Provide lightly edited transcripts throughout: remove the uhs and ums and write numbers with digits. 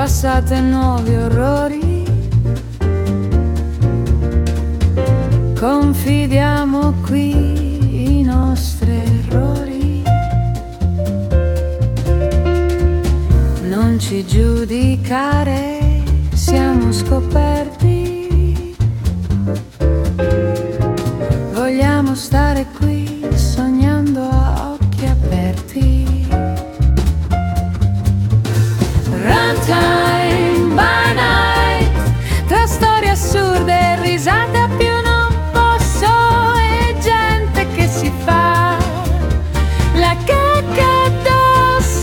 passato e nuovi orrori. Confidiamo qui i nostri errori. Non ci giudicare, siamo scoperti. Vogliamo stare qui sognando a occhi aperti. Runtime by night, tra storie assurde e risate a più non posso, e gente che si fa la cacca addosso.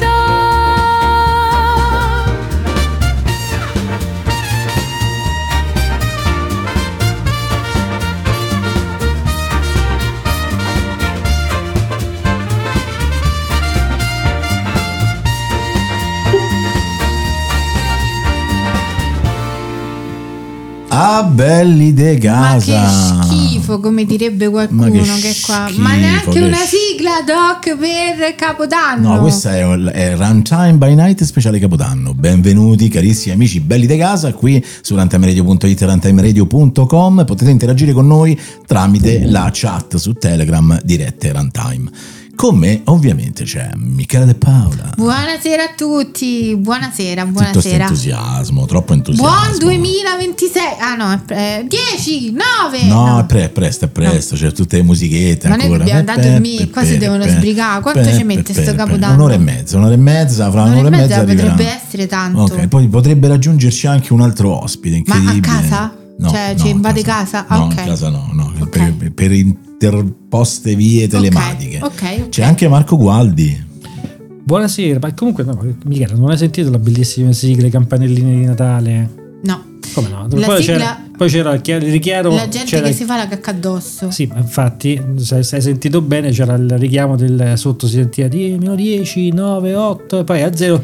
Ah, belli de casa. Ma che schifo, come direbbe qualcuno che è qua. Ma neanche una sigla, Doc, per Capodanno. No, questa è Runtime by Night speciale Capodanno. Benvenuti carissimi amici belli de casa qui su runtimeradio.it e runtimeradio.com. Potete interagire con noi tramite la chat su Telegram dirette Runtime. Con me ovviamente c'è Michele De Paola. Buonasera a tutti, buonasera. Tutto questo entusiasmo, troppo entusiasmo. Buon 2026. Ah no, 10, 9. No, è presto, no. C'è tutte le musichette. Ma noi dobbiamo andare a dormire, qua si devono sbrigare. Quanto ci mette sto Capodanno? Un'ora e mezza, fra un'ora e mezza potrebbe essere tanto. Ok, poi potrebbe raggiungerci anche un altro ospite incredibile. Ma a casa? No, cioè no, ci invade casa? No, ok. in casa no. Okay. Per interposte vie telematiche. Ok. C'è anche Marco Gualdi. Buonasera, ma comunque no, Michele, non hai sentito la bellissima sigla, i campanellini di Natale? No. Come no? Poi c'era il richiamo. La gente che si fa la cacca addosso. Sì, ma infatti, se hai sentito bene, c'era il richiamo sotto si sentiva 10, 9, 8 e poi a 0.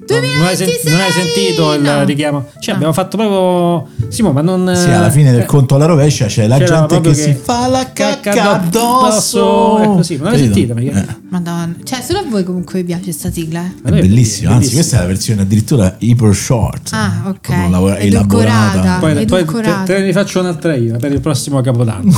2026! Non hai sentito il richiamo? Cioè, abbiamo fatto proprio. Simo, ma non. Sì, alla fine del conto alla rovescia c'è la gente che si fa la cacca addosso. È così, non l'hai sentita? Madonna, cioè solo a voi comunque vi piace sta sigla? È bellissima, anzi questa è la versione addirittura hyper short. Ah, ok. Elaborata. Poi te ne faccio un'altra io per il prossimo Capodanno.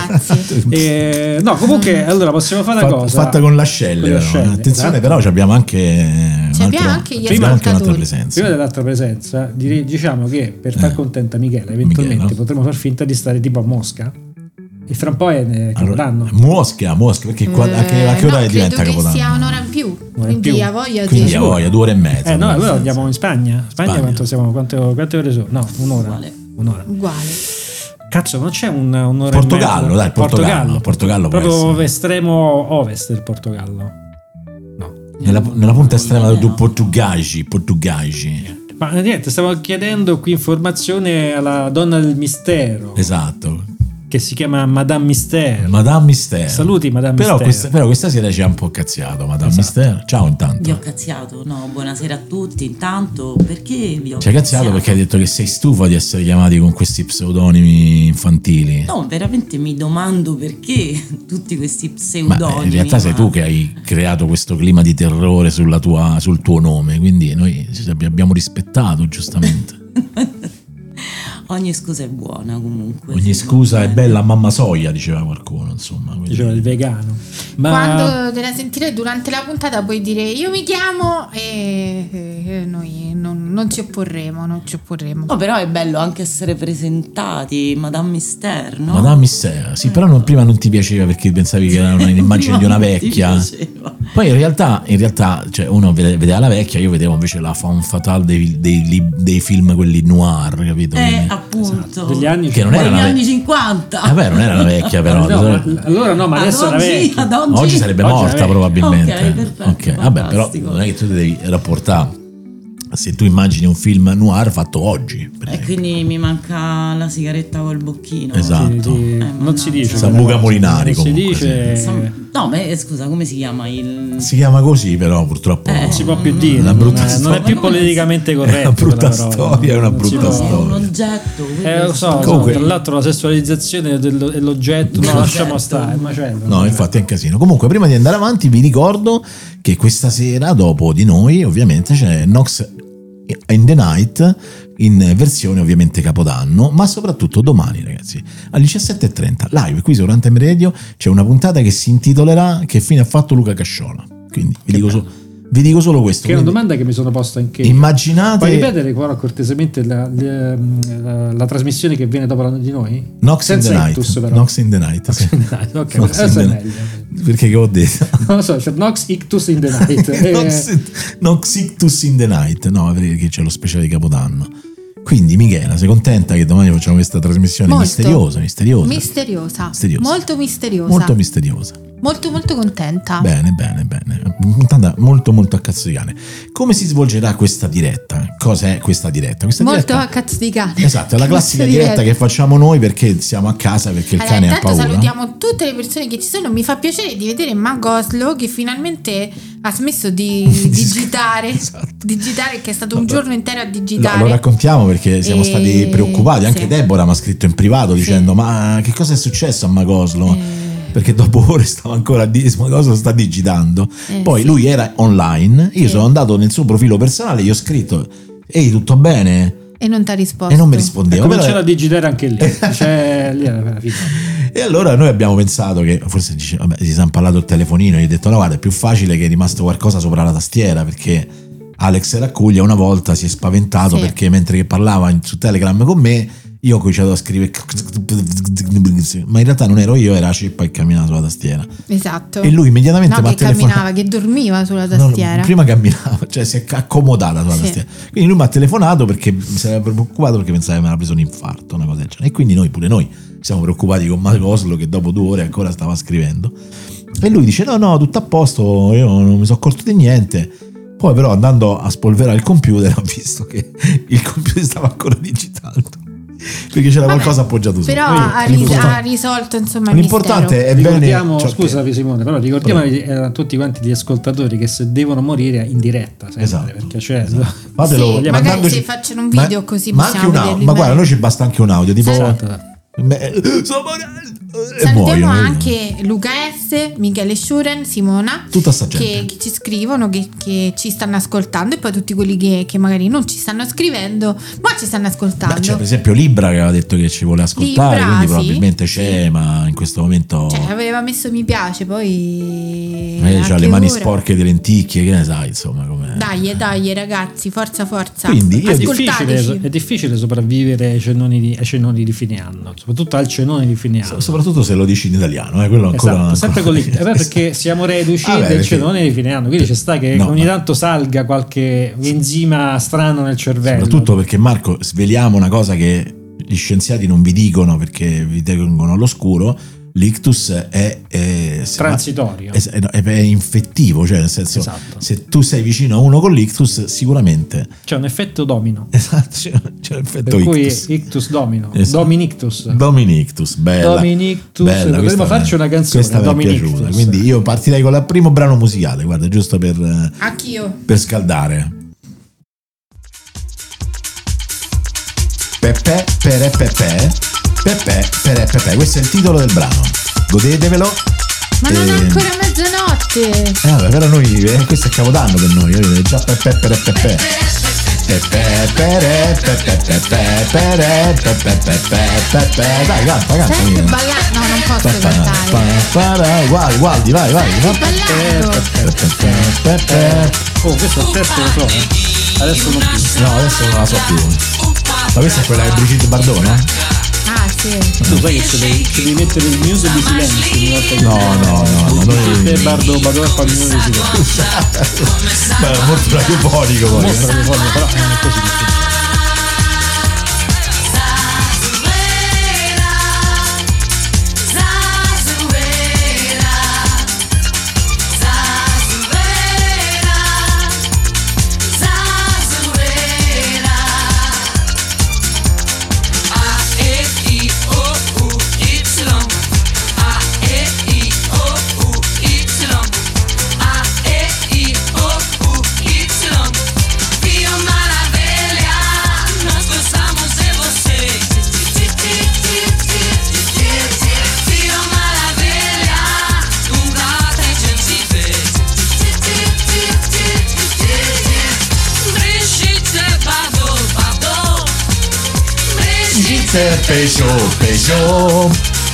Grazie. No, comunque allora possiamo fare una cosa fatta con l'ascelle, attenzione, però abbiamo anche gli un'altra presenza. Prima dell'altra presenza diciamo che per far contenta Michele eventualmente potremmo far finta di stare tipo a Mosca e fra un po' è Capodanno. Mosca perché a che ora diventa Capodanno? Credo che sia un'ora in più, quindi a voglia 2 ore e mezza. No, allora andiamo in Spagna. Quante ore sono? No, un'ora. Uguale. Cazzo, non c'è un'ora Portogallo, e mezza? Portogallo proprio estremo ovest del Portogallo. No. Nella punta estrema del Portugagi. Ma niente, stavo chiedendo qui informazione alla donna del mistero. Esatto. Che si chiama Madame Mystère. Saluti Madame Mystère. Però questa sera ci ha un po' cazziato Madame Mystère. Ciao intanto. Vi ho cazziato? No, buonasera a tutti. Intanto, perché vi ho ci hai cazziato? Perché hai detto che sei stufa di essere chiamati con questi pseudonimi infantili. No, veramente mi domando perché tutti questi pseudonimi. In realtà sei tu che hai creato questo clima di terrore sul tuo nome, quindi noi abbiamo rispettato giustamente. Ogni scusa è buona comunque. Ogni scusa è bella a mamma soia, diceva qualcuno, insomma. Quindi... Diceva il vegano. Ma quando te la sentirei durante la puntata puoi dire io mi chiamo e noi non ci opporremo. No, però è bello anche essere presentati, Madame Mystère, no? Madame Mystère, sì, però prima non ti piaceva perché pensavi che era un'immagine di una vecchia. Poi in realtà cioè uno vedeva la vecchia, io vedevo invece la femme fatale dei film quelli noir, capito? Appunto. Esatto. Degli anni che non era degli anni 50. Vabbè, non era la vecchia però. Allora no, ma adesso la vecchia. Oggi sarebbe morta probabilmente. Ok, perfetto. Okay. Vabbè, però non è che tu ti devi rapportare. Se tu immagini un film noir fatto oggi e quindi mi manca la sigaretta col bocchino. Esatto. Non si dice Sambuca Molinari non comunque, si dice no, ma scusa, come si chiama si chiama così, però purtroppo non si può più dire, non è più politicamente corretto, è una brutta storia, è una brutta storia, è un oggetto, lo so, comunque, tra l'altro la sessualizzazione dell'oggetto no, lasciamo stare, macello. No, infatti è un casino. Comunque prima di andare avanti vi ricordo che questa sera dopo di noi ovviamente c'è Nox in the Night, in versione ovviamente Capodanno, ma soprattutto domani, ragazzi, alle 17:30 live qui su Runtime Radio c'è una puntata che si intitolerà Che fine ha fatto Luca Casciola. Quindi vi dico solo questo. Che è una domanda che mi sono posta anche io. Immaginate. Puoi ripetere però cortesemente la trasmissione che viene dopo di noi? Nox in the Night. Nox in the Night. Nox in the Night. Ok, adesso è meglio. Perché che ho detto? Non lo so, c'è Nox Ictus in the Night. Nox Ictus in the Night. No, perché c'è lo speciale di Capodanno. Quindi Michela, sei contenta che domani facciamo questa trasmissione misteriosa? Molto misteriosa. Molto misteriosa. Molto contenta. Bene. Puntata molto a cazzo di cane. Come si svolgerà questa diretta? Cos'è questa diretta? Molto a cazzo di cane. Esatto, è la classica diretta che facciamo noi perché siamo a casa, perché il cane ha paura. Salutiamo tutte le persone che ci sono. Mi fa piacere di vedere Mago Oslo che finalmente ha smesso di digitare. Esatto. Digitare, che è stato un giorno intero a digitare. Lo raccontiamo perché siamo stati preoccupati. Anche Deborah mi ha scritto in privato dicendo: ma che cosa è successo a Mago Oslo? Perché dopo ore stava ancora a dire ma cosa sta digitando. Poi lui era online, io sono andato nel suo profilo personale, gli ho scritto: ehi, tutto bene? E non ti ha risposto. E non mi rispondeva. Cominciano a digitare anche lì. Cioè, lì era la fine. E allora noi abbiamo pensato che forse dice, vabbè, si è parlato il telefonino, gli ho detto: no, guarda, è più facile che è rimasto qualcosa sopra la tastiera, perché Alex Raccuglia una volta si è spaventato perché mentre che parlava su Telegram con me io ho cominciato a scrivere, ma in realtà non ero io, era Cippa che camminava sulla tastiera. Esatto. E lui immediatamente che camminava, che dormiva sulla tastiera. No, prima camminava, cioè si è accomodata sulla tastiera. Quindi lui mi ha telefonato perché si era preoccupato, perché pensava che mi aveva preso un infarto, una cosa del genere. E quindi pure noi siamo preoccupati con Mago Oslo, che dopo 2 ore ancora stava scrivendo. E lui dice: no, tutto a posto, io non mi sono accorto di niente. Poi però andando a spolverare il computer ho visto che il computer stava ancora digitando, perché c'era qualcosa appoggiato su. Però ha risolto, insomma, l'importante è bene. Scusa Simone, però ricordiamo a tutti quanti gli ascoltatori che se devono morire in diretta sempre, esatto, perché cioè fatelo, magari se facciano un video così possiamo vederli. Ma guarda, a noi ci basta anche un audio tipo salutiamo anche Luca S, Michele Schuren, Simona, tutta sta gente che ci scrivono, che ci stanno ascoltando, e poi tutti quelli che magari non ci stanno scrivendo ma ci stanno ascoltando. C'è per esempio Libra che aveva detto che ci vuole ascoltare, quindi probabilmente c'è, ma in questo momento aveva messo mi piace, poi c'ha le mani sporche di lenticchie, che ne sai, insomma, com'è. Dai ragazzi, forza. Quindi è difficile sopravvivere ai cenoni di fine anno, soprattutto al cenone di fine anno, soprattutto se lo dici in italiano, quello ancora sempre con perché siamo reduci del cenone di fine anno, quindi ci sta che ogni tanto salga qualche enzima strano nel cervello, soprattutto perché, Marco, sveliamo una cosa che gli scienziati non vi dicono perché vi tengono all'oscuro: l'ictus è transitorio, è infettivo, cioè nel senso, se tu sei vicino a uno con l'ictus sicuramente c'è un effetto domino. Esatto, c'è l'effetto per cui ictus. Ictus domino, esatto. Dominictus, bella. Dovremmo farci una canzone, questa mi è piaciuta, quindi io partirei con il primo brano musicale, guarda, giusto per anch'io, per scaldare. Pepe, questo è il titolo del brano, godetevelo. Ma non è ancora mezzanotte. Vabbè, però noi questo è Capodanno per noi, è già pepe. Dai, canta. Senti ballare, no, non posso cantare. Guardi, vai. Oh, questo è terzo, lo so. Adesso non più. No, adesso non la so più. Ma questa è quella di Brigitte Bardot, no? Ah, sì. Tu sai che ci devi mettere il muso di silenzio. No. Noi Bardot fa il muso di silenzio. Beh, è molto radiofonico poi. Molto radiofonico, però non è così difficile. Feel my Mister Peugeot.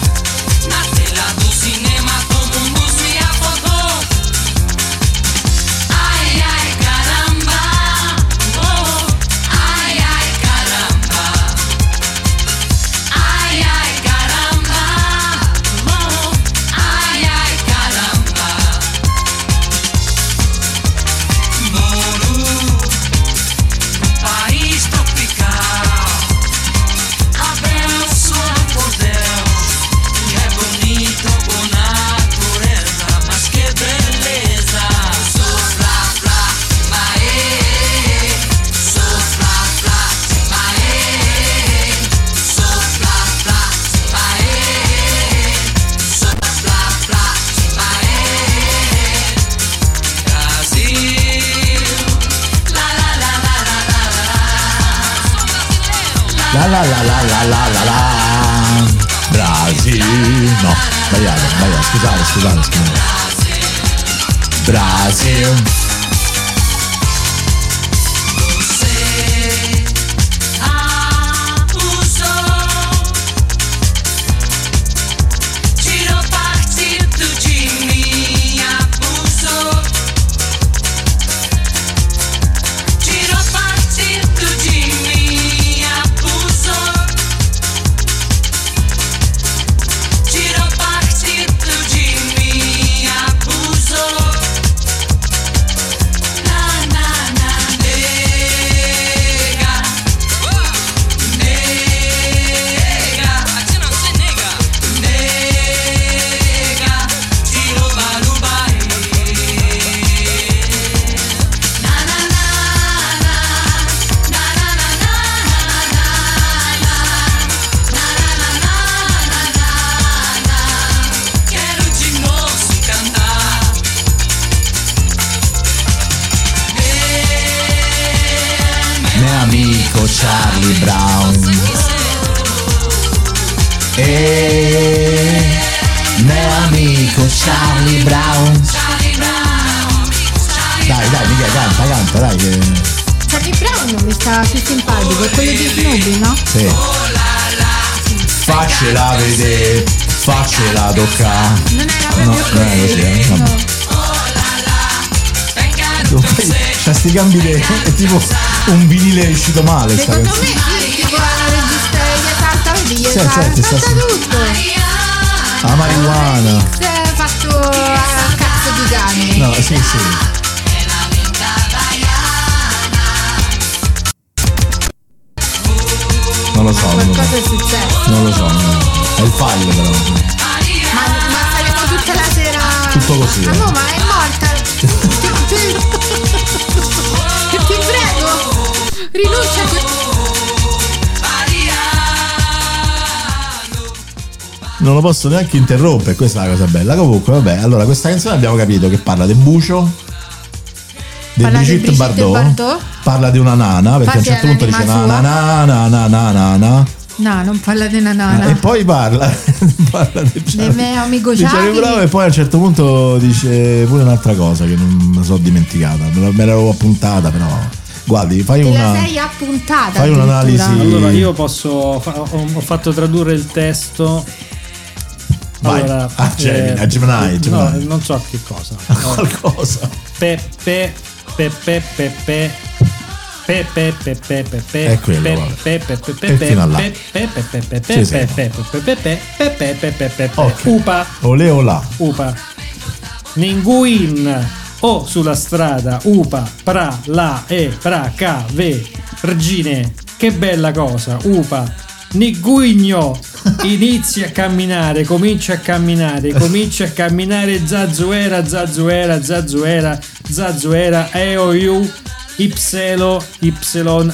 La Brasil. No, sbagliato. Scusate. Brasil. Amico Charlie Brown mio amico Charlie Brown. Dai Michele, canta dai che... Charlie Brown mi sta più simpatico, è quello di Snoopy, no? Sì. Faccela vedere, faccela toccare. Non era proprio così, vabbè. C'ha sti gambi è tipo un vinile uscito male. Secondo me sì, tipo la regista gli esalta tutto. La marijuana. Fatto a cazzo di cane. No, sì. Non lo so. Qualcosa è successo. Non lo so. È il file però. Ma saremo tutta la sera. Tutto così. Ma no, ma è morta. Ti prego, rinuncia. Non lo posso neanche interrompere, questa è la cosa bella. Comunque, vabbè, allora questa canzone abbiamo capito che parla del bucio, di Brigitte Bardot, parla di una nana, perché a un certo punto dice na. No, non parla di una nana. E poi parla del mio amico Charlie Brown, e poi a un certo punto dice pure un'altra cosa che non me la sono dimenticata, me l'ero appuntata, però guardi, fai la sei appuntata. Fai un'analisi. Allora io ho fatto tradurre il testo. Vai, allora, a Gemini. No, non so che cosa. Qualcosa. Pepe. È quello, fino a là. Upa. Olè olà. Upa. Ninguin o sulla strada. Upa. Pra la e pra ca ve. Regine. Che bella cosa. Upa. Niguigno inizia a camminare, comincia a camminare, Zazuera, EOU, Y,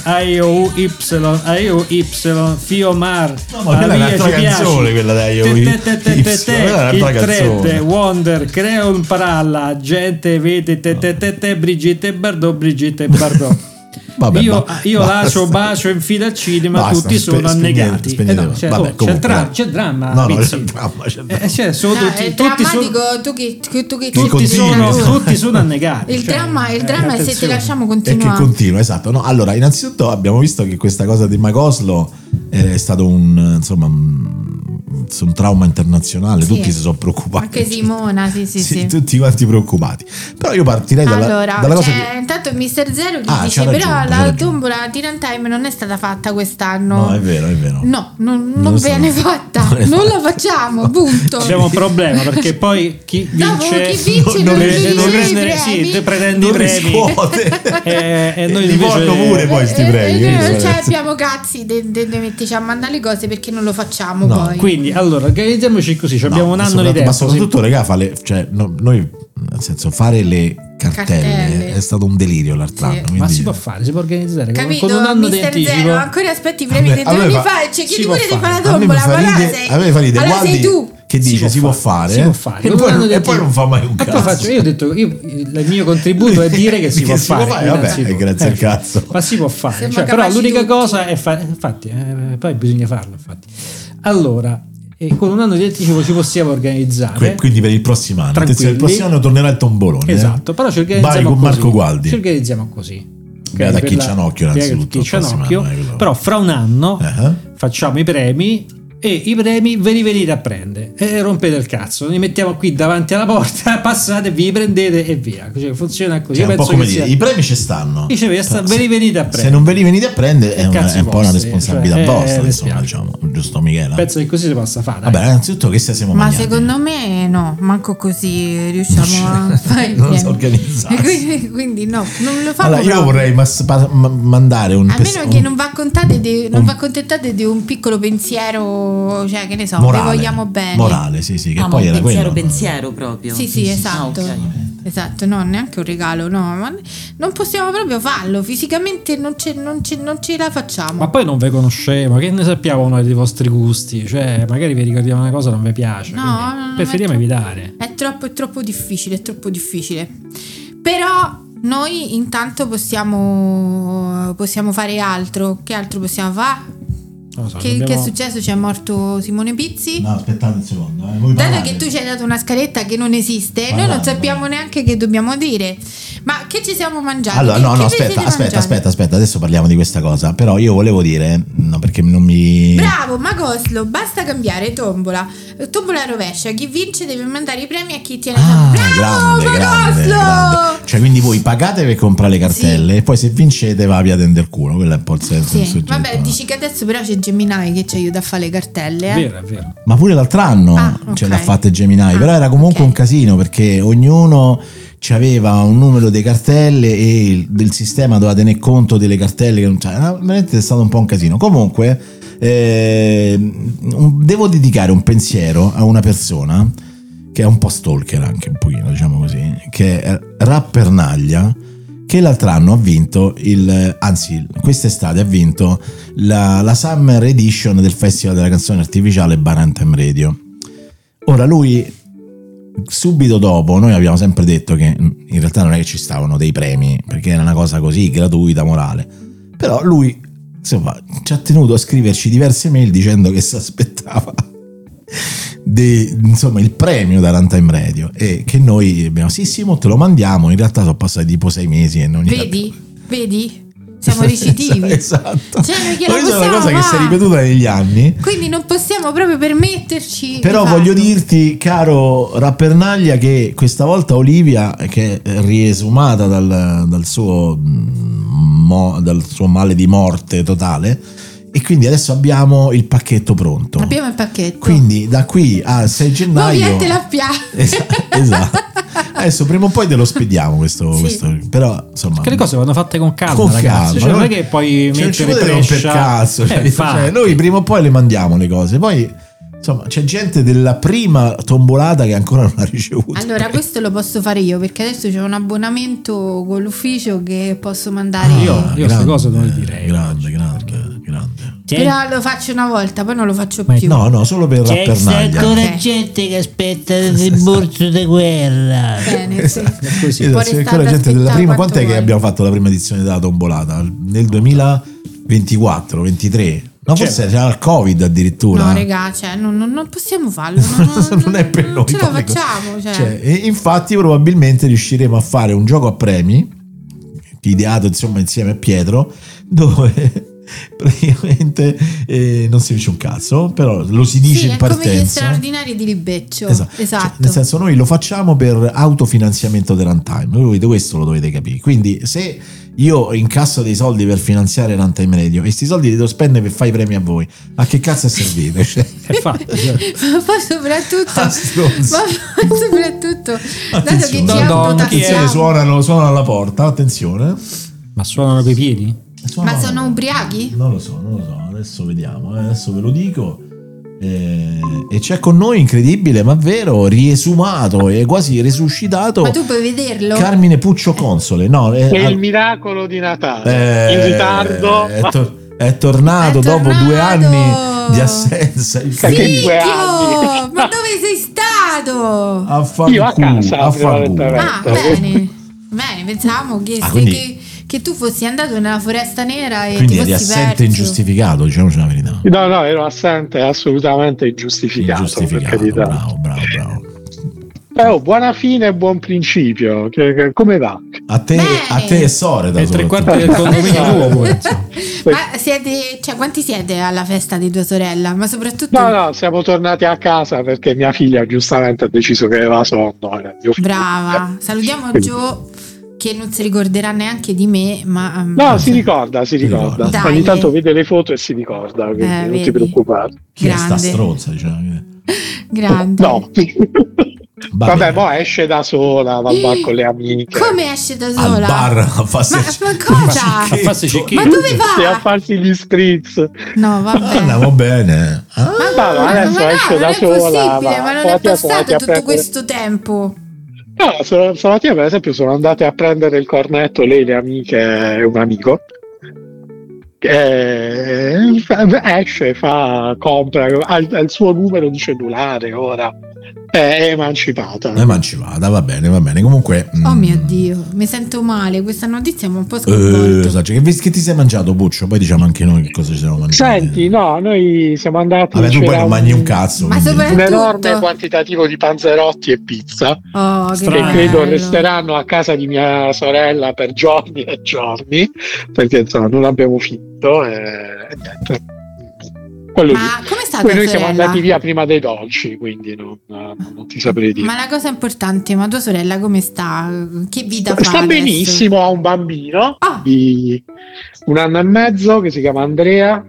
Fiomar, no, ma quella è un'altra canzone, quella da EOU, il thread, Wonder, Creon Paralla, gente vede, Brigitte Bardot. Vabbè, io lascio bacio in fila al cinema, basta, tutti sono annegati. C'è il dramma. C'è il dramma. Sono è drammatico, tutti sono annegati. Il dramma è se ti lasciamo continuare. E che continua, esatto. No, allora, innanzitutto abbiamo visto che questa cosa di Macoslo è stato un trauma internazionale, Sì. tutti si sono preoccupati. Anche Simona, sì. Tutti quanti preoccupati. Però io partirei dalla cosa che... intanto Mister Zero che Ah, dice c'ha però ragione, c'ha la ragione. tombola Teen Time non è stata fatta quest'anno. No, è vero. No, non Non viene so. fatta, Non è non fatta. la facciamo, punto. Abbiamo un problema perché poi chi Dopo vince chi vince non non riceve non i prende, premi. sì, te pretendi i Non premi riscuote. e noi Li invece porto pure poi sti premi. Noi che non sono- abbiamo cazzi di metterci a mandare le cose perché non lo facciamo No, poi. quindi allora organizziamoci così, abbiamo No, un ma anno di soprattutto- tempo. Ma soprattutto, regà, noi, nel senso, fare le cartelle Cartelle. è stato un delirio l'altro anno. Sì. Ma quindi- si può fare, si può organizzare Capito, con un anno di Mister anticipo. Zero, ancora aspetti i premi A di me- 2 a me anni fa- fa, cioè si chiedi può pure di fare. fare la A me tombola, mi fa ma allora ridere, sei, a me fa ridere allora sei Gualdi tu. che dice si può fare, si può fare. E Con un poi, anno di e poi anticipo. non fa mai un E cazzo. poi faccio, io ho detto, il mio contributo è dire che si può fare. vabbè, innanzitutto. grazie al cazzo. Ma si può fare, Siamo cioè, però capaci l'unica tutti. cosa è fare, infatti, poi bisogna farlo, infatti. Allora, con un anno di anticipo ci possiamo organizzare. Quindi per il prossimo anno, attenzione, il prossimo anno tornerà il tombolone. Esatto, però ci Bari organizziamo con così. Marco Gualdi. Ci organizziamo così. Beata Per chi la- Cianocchio, beata innanzitutto, chi Cianocchio, il prossimo anno, però fra un anno Uh-huh. facciamo i premi e i premi ve li venite a prendere e rompete il cazzo, li mettiamo qui davanti alla porta, passate, vi prendete e via. Cioè, funziona così. Cioè, Io un po' penso come che dire, sia... i premi ci stanno. ve li venite a Se prendere. non ve li venite a prendere è, Che cazzo è un po' una vostri, responsabilità cioè, vostra, mi insomma, spiace. diciamo, giusto Michela? Penso che così si possa fare. dai. Vabbè, innanzitutto che siamo Ma magnati. secondo me no, manco così riusciamo a fare Non niente. so organizzarsi. quindi no, non lo famo Allora, io proprio. vorrei mandare un A meno che non vi accontentate di un piccolo pensiero, cioè che ne so, morale, vi vogliamo bene. morale, sì, che Ah, poi ma era un quello. pensiero proprio. Sì, esatto. Ah, ok. Esatto, no, neanche un regalo, no, ma non possiamo proprio farlo, fisicamente non ce la facciamo. Ma poi non vi conosciamo, che ne sappiamo noi dei vostri gusti? Cioè, magari vi ricordiamo una cosa che non vi piace. No, quindi no, preferiamo evitare. È troppo difficile, Però noi intanto possiamo fare altro. Che altro possiamo fare? Non lo so, Che abbiamo- è successo? C'è morto Simone Pizzi? No, aspettate un secondo. Voi Dato parlate. che tu ci hai dato una scaletta che non esiste, noi Parlate, non sappiamo neanche che dobbiamo dire. Ma che ci siamo mangiati? Allora, Che- no, che vi aspetta, siete mangiati? aspetta, adesso parliamo di questa cosa. Però io volevo dire, no, perché non mi... Bravo, Magoslo, basta cambiare tombola rovescia. Chi vince deve mandare i premi a chi tiene Ah, Bravo, grande. Magoslo! Cioè, quindi voi pagate per comprare le cartelle Sì. e poi se vincete va via del culo. Quello è un po' il senso. Sì, vabbè, dici che adesso però c'è Gemini che ci aiuta a fare le cartelle, È vero, è vero. Ma pure l'altro anno Ah, ok. ce l'ha fatta Gemini, però era comunque ok. un casino perché ognuno aveva un numero di cartelle e del sistema doveva tener conto delle cartelle, cioè, veramente è stato un po' un casino. Comunque devo dedicare un pensiero a una persona che è un po' stalker anche un pochino, diciamo così, che è Rappernaglia, che l'altro anno ha vinto quest'estate ha vinto la Summer Edition del Festival della Canzone Artificiale Barantem Radio. Ora lui, subito dopo, noi abbiamo sempre detto che in realtà non è che ci stavano dei premi, perché era una cosa così gratuita, morale, però lui insomma ci ha tenuto a scriverci diverse mail dicendo che si aspettava insomma il premio da Runtime Radio e che noi abbiamo sì mo te lo mandiamo. In realtà sono passati tipo 6 mesi e non Vedi? Siamo ricettivi. Esatto. Cioè, non gliela questa è una possiamo cosa che si è fare. ripetuta negli anni. Quindi non possiamo proprio permetterci. Però di voglio farlo. dirti, caro Rappernaglia, che questa volta Olivia, che è riesumata dal suo male di morte totale, e quindi adesso abbiamo il pacchetto pronto. Abbiamo il pacchetto. Quindi da qui al 6 gennaio Moviente la PA. esatto. Adesso prima o poi te lo spediamo questo, però insomma Che le cose vanno fatte con calma, con ragazzi. calma. Cioè, non è che poi Cioè, non ci mettere potete rompere pressure. cazzo, cioè, noi prima o poi le mandiamo le cose, poi insomma c'è gente della prima tombolata che ancora non ha ricevuto. Allora, questo lo posso fare io perché adesso c'è un abbonamento con l'ufficio che posso mandare Io queste cose non le direi. grande. Però lo faccio una volta, poi non lo faccio Ma più. No, solo per C'è Rappernaglia. ancora Ok. gente che aspetta il borso di guerra. Bene, sì. Così. Può Esatto, c'è restare ancora ad gente della aspettare prima. quanto Quant'è che vuoi. abbiamo fatto la prima edizione della tombolata? Nel 2024, 23? No, forse c'era il Covid addirittura. No, regà, cioè, non possiamo farlo. Non è per noi. Non ce la Fabio. facciamo. Cioè. Cioè, e infatti probabilmente riusciremo a fare un gioco a premi ideato insomma insieme a Pietro, dove praticamente non si dice un cazzo, però lo si dice Sì, in è come gli partenza. straordinari di Libeccio. Esatto. Esatto. Cioè, nel senso, noi lo facciamo per autofinanziamento del runtime. Voi questo lo dovete capire. Quindi, se io incasso dei soldi per finanziare Runtime Radio e questi soldi li devo spendere per fare i premi a voi, a che cazzo è servito? Cioè, È fatto, cioè. Ma poi soprattutto, Ah, stronzo. dato che ci Attenzione, autotassiamo. suonano alla porta, attenzione. Ma suonano coi piedi? Ma sono ubriachi? Non lo so, adesso vediamo, adesso ve lo dico. E c'è con noi, incredibile ma vero, riesumato e quasi resuscitato, Ma tu puoi vederlo? Carmine Puccio Console. No, È il miracolo di Natale. In ritardo. È tornato È dopo 2 tornato. anni di assenza. Il Che Figlio! 2 anni. Ma dove sei stato? a far Io a culo, casa, a far culo. prevalentemente. Ah, bene. Bene, pensavamo Ah, quindi- che tu fossi andato nella foresta nera e Quindi ti eri fossi assente perso. ingiustificato, diciamoci la verità. No, ero assente, assolutamente ingiustificato. Per carità. Bravo. Buona fine e buon principio. Come va? A te è Soreda. È 3/4 soprattutto. del condominio tuo pure, insomma. Ma quanti siete alla festa di tua sorella? Ma soprattutto No, siamo tornati a casa perché mia figlia giustamente ha deciso che aveva sonno. Mio figlio. brava. Salutiamo Gio che non si ricorderà neanche di me, ma No, si ricorda. Dai. Ogni tanto vede le foto e si ricorda, quindi non vedi. ti preoccupare. Chi è sta grande. stronza, diciamo. Grande. No. Va Vabbè, bene. mo esce da sola, va al bar con le amiche. Come esce da Al sola? bar a farsi Ma cosa? A farsi cecchino. Ma dove Sì, a va? farsi gli spritz. No, vabbè. Andiamo bene. Ah, Ma adesso no, esce non da è sola. possibile, ma non è stamattina sono andati passato a tutto prendere- questo tempo. No, stamattina per esempio sono andate a prendere il cornetto lei, le amiche e un amico. Esce, compra, ha il suo numero di cellulare ora. È emancipata. emancipata, va bene. Comunque. Oh mio Dio, mi sento male, questa notizia mi ha un po' sconvolto. Esatto, che ti sei mangiato, Puccio? Poi diciamo anche noi che cosa ci siamo mangiati. Senti, no, noi siamo andati. Vabbè, tu poi c'era non mangi un cazzo. Ma quindi- soprattutto- un enorme quantitativo di panzerotti e pizza Oh, che che Strano. credo bello. resteranno a casa di mia sorella per giorni e giorni, perché insomma non abbiamo finito e niente. Quello lì. Ma come sta Poi tua noi siamo sorella? andati via prima dei dolci, quindi non ti saprei dire. Ma la cosa importante, ma tua sorella come sta? Che vita fa Sta adesso? benissimo, ha un bambino Ah. di 1 anno e mezzo che si chiama Andrea.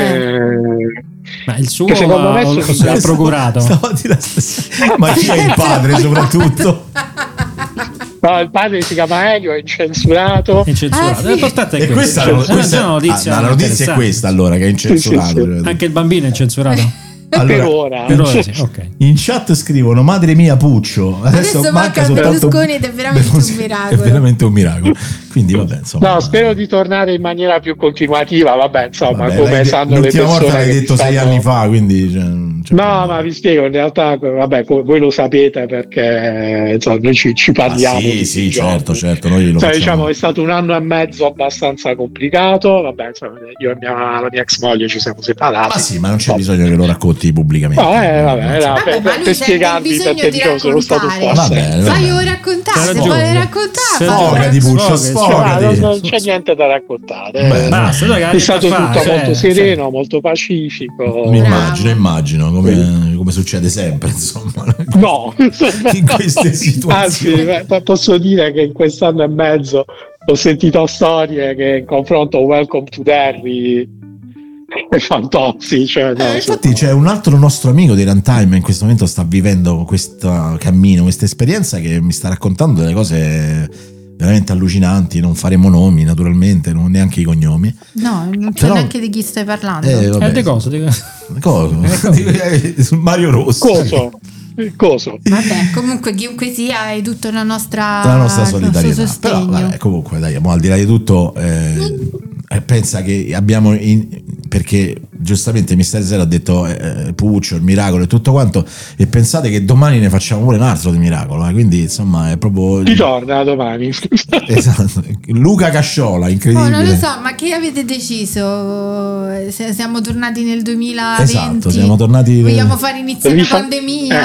Ma il suo Che secondo me o sono- l'ha procurato? Stamattina stessa- Ma chi è il padre soprattutto? No, il padre si chiama Elio, è incensurato. Incensurato. Ah, sì. L'importante è E questa è questo. questa è- una notizia. la notizia è interessante. questa, allora, che è incensurato. Sì, sì, cioè. Anche il bambino è incensurato? Allora, Per ora. Per ora sì, ok. in chat scrivono madre mia Puccio, Adesso manca Berlusconi ed è veramente un miracolo. È veramente un miracolo. Quindi vabbè, insomma. No, spero di tornare in maniera più continuativa, vabbè, insomma, vabbè, come sanno le l'ultima persone. volta l'hai che detto 6 stanno- anni fa, quindi c'è No, ma vi spiego, in realtà, vabbè, voi lo sapete perché insomma, noi ci parliamo. sì, tutti sì, i giorni. certo, noi lo Cioè, facciamo. diciamo, è stato 1 anno e mezzo abbastanza complicato, vabbè, insomma, io e la mia ex moglie ci siamo separati. Ma sì, ma non c'è bisogno che lo racconti pubblicamente. No, vabbè, era Vabbè, ma per lui sente il spiegarvi bisogno perché di dicevo sono stato un po' raccontare. Vabbè, assente. vabbè. Faglielo C'ha raccontare, ragione. vuole raccontare. Sì, faglielo Sfogati, Puccio, Sfogati. sfogati. Non c'è niente da raccontare. Beh, Basta, dai, che È stato fa, tutto cioè, molto sereno, molto pacifico. Mi Bravo. immagino, come succede sempre, insomma. No, In queste situazioni. Anzi, posso dire che in quest'anno e mezzo ho sentito storie che in confronto a Welcome to Derry è fantosi. Cioè, no, Infatti c'è un altro nostro amico di Runtime in questo momento sta vivendo questo cammino, questa esperienza che mi sta raccontando delle cose veramente allucinanti. Non faremo nomi naturalmente, non neanche i cognomi. No, non so Però- neanche di chi stai parlando. Vabbè. di cosa? Mario Rossi. Coso. Vabbè, comunque chiunque sia hai tutto la nostra La nostra il nostro solidarietà. Però sostegno. vabbè, comunque dai, mo, al di là di tutto pensa che abbiamo perché giustamente Mister Zero ha detto Puccio, il miracolo e tutto quanto, e pensate che domani ne facciamo pure un altro di miracolo, quindi insomma è proprio Ritorna domani. esatto. Luca Casciola, incredibile. Oh, non lo so, ma che avete deciso? Siamo tornati nel 2020? Esatto, siamo tornati Vogliamo fare iniziare la Rifa- pandemia?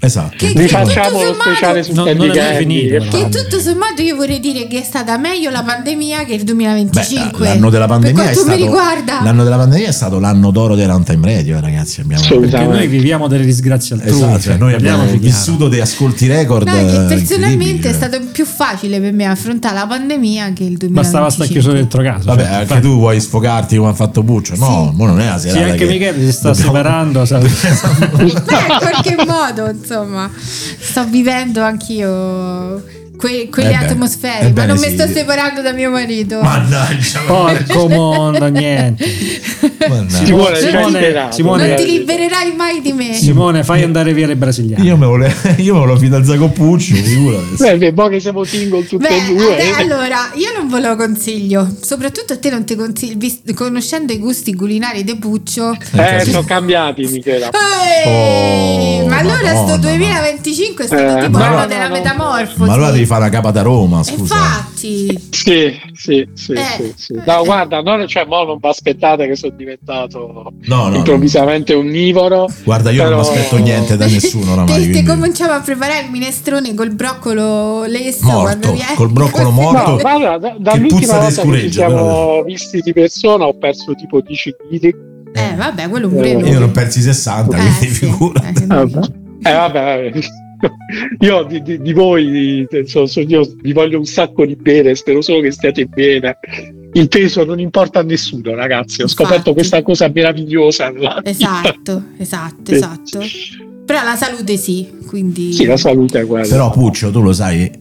Esatto. Rifacciamo lo speciale su non è mai finito, Candy. Che tutto sommato io vorrei dire che è stata meglio la pandemia che il 2025. L'anno della pandemia per è quanto mi stato riguarda. l'anno della pandemia è stato l'anno d'oro dei Runtime Radio, ragazzi. Abbiamo Perché noi viviamo delle disgrazie altrui. esatto, cioè, noi abbiamo parliamoci chiaro. vissuto dei ascolti record. No, che personalmente incredibili, è cioè. stato più facile per me affrontare la pandemia che il 2025. Bastava sta chiuso dentro casa. Vabbè, cioè, anche tu vuoi sfogarti come ha fatto Puccio? No, Sì. mo non è la sì, serata. anche che Michele si sta dobbiamo- separando. Beh, in qualche modo, insomma, sto vivendo anch'io quelle atmosfere, ma non mi sto separando da mio marito. Mannaggia, Porco mondo, niente. mannaggia. Simone, Non ti libererai mai di me. Simone, fai andare via le brasiliane. Io me lo fidanzato con Puccio, figurati. Beh, poi che siamo single tutte Beh, e due. allora, io non ve lo consiglio, soprattutto a te non ti consiglio, conoscendo i gusti culinari di Puccio. Sono cambiati, Michela. Oh, Ma allora Madonna, sto 2025 è stato tipo no, l'anno no, della no. metamorfosi. Ma allora devi fare la capa da Roma, scusa. Infatti, Sì. No, guarda, mo non vi aspettate che sono diventato No. improvvisamente onnivoro. Guarda, io non mi Però- aspetto niente da nessuno oramai. te quindi- cominciamo a preparare il minestrone col broccolo lesso quando Morto, vieni. col broccolo morto. No, guarda, Che dall'ultima puzza di volta che ci scureggia, siamo visti di persona ho perso tipo 10 kg. Vabbè, quello pure noi. Io ne ho persi 60, quindi sì. figurati. Vabbè. Io di voi io vi voglio un sacco di bene, spero solo che stiate bene. Il peso non importa a nessuno, ragazzi. Ho scoperto Infatti. questa cosa meravigliosa nella vita. Esatto. Però la salute sì, quindi Sì, la salute è quella. Però Puccio, tu lo sai,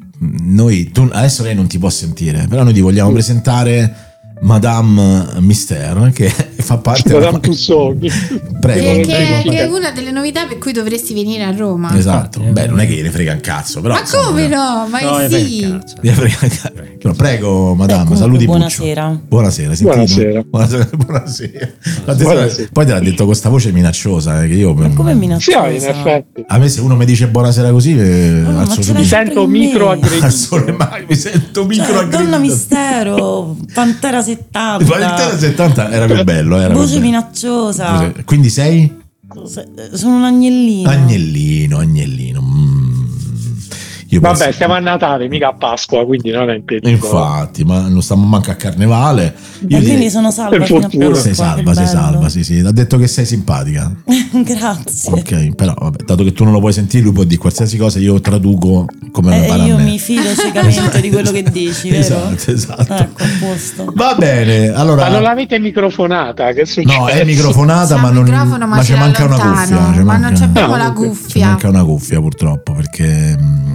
adesso lei non ti può sentire, però noi ti vogliamo presentare Madame Mystère, che fa parte Madame Tussauds. Prego, che prego. è una delle novità per cui dovresti venire a Roma. Esatto. Beh, non è che gliene frega un cazzo, però Ma insomma, come no? Ma No, sì. gliene frega un cazzo. Però, prego, Madame, comunque, saluti buonasera. Puccio. Buonasera, sentite? Buonasera. Buonasera. Buonasera. Poi te l'ha detto con sta voce minacciosa, che io Ma come Sì, minacciosa? in effetti. a me se uno mi dice buonasera così ma alzo ce subito. l'hai Mi sempre sento in me. microaggredito. Alzo le mani, mi sento microaggredito. Donna Mistero, Pantera 70. Valentino 70 era più bello, era Voce più bello. minacciosa. Quindi sei? Sono un agnellino. Agnellino. Io Vabbè, penso- stiamo a Natale, mica a Pasqua, quindi non è impedito. Infatti, ma non stiamo manco a carnevale. E quindi sono salva Per fino a fortuna. Pasqua, sei che salva, bello. sì. Ha detto che sei simpatica. Grazie. Ok, però vabbè, dato che tu non lo puoi sentire, lui può dire qualsiasi cosa, io traduco come mi pare a Io me. mi fido ciecamente di quello che dici, vero? Esatto. Ecco, a posto. Va bene, allora. Ma non l'avete microfonata? Che succede? No, è microfonata, C'è ma un non microfono, ma ci ce l'ha manca una lontano, cuffia. ci ma manca- non abbiamo la ok. Ci cuffia. manca una cuffia purtroppo perché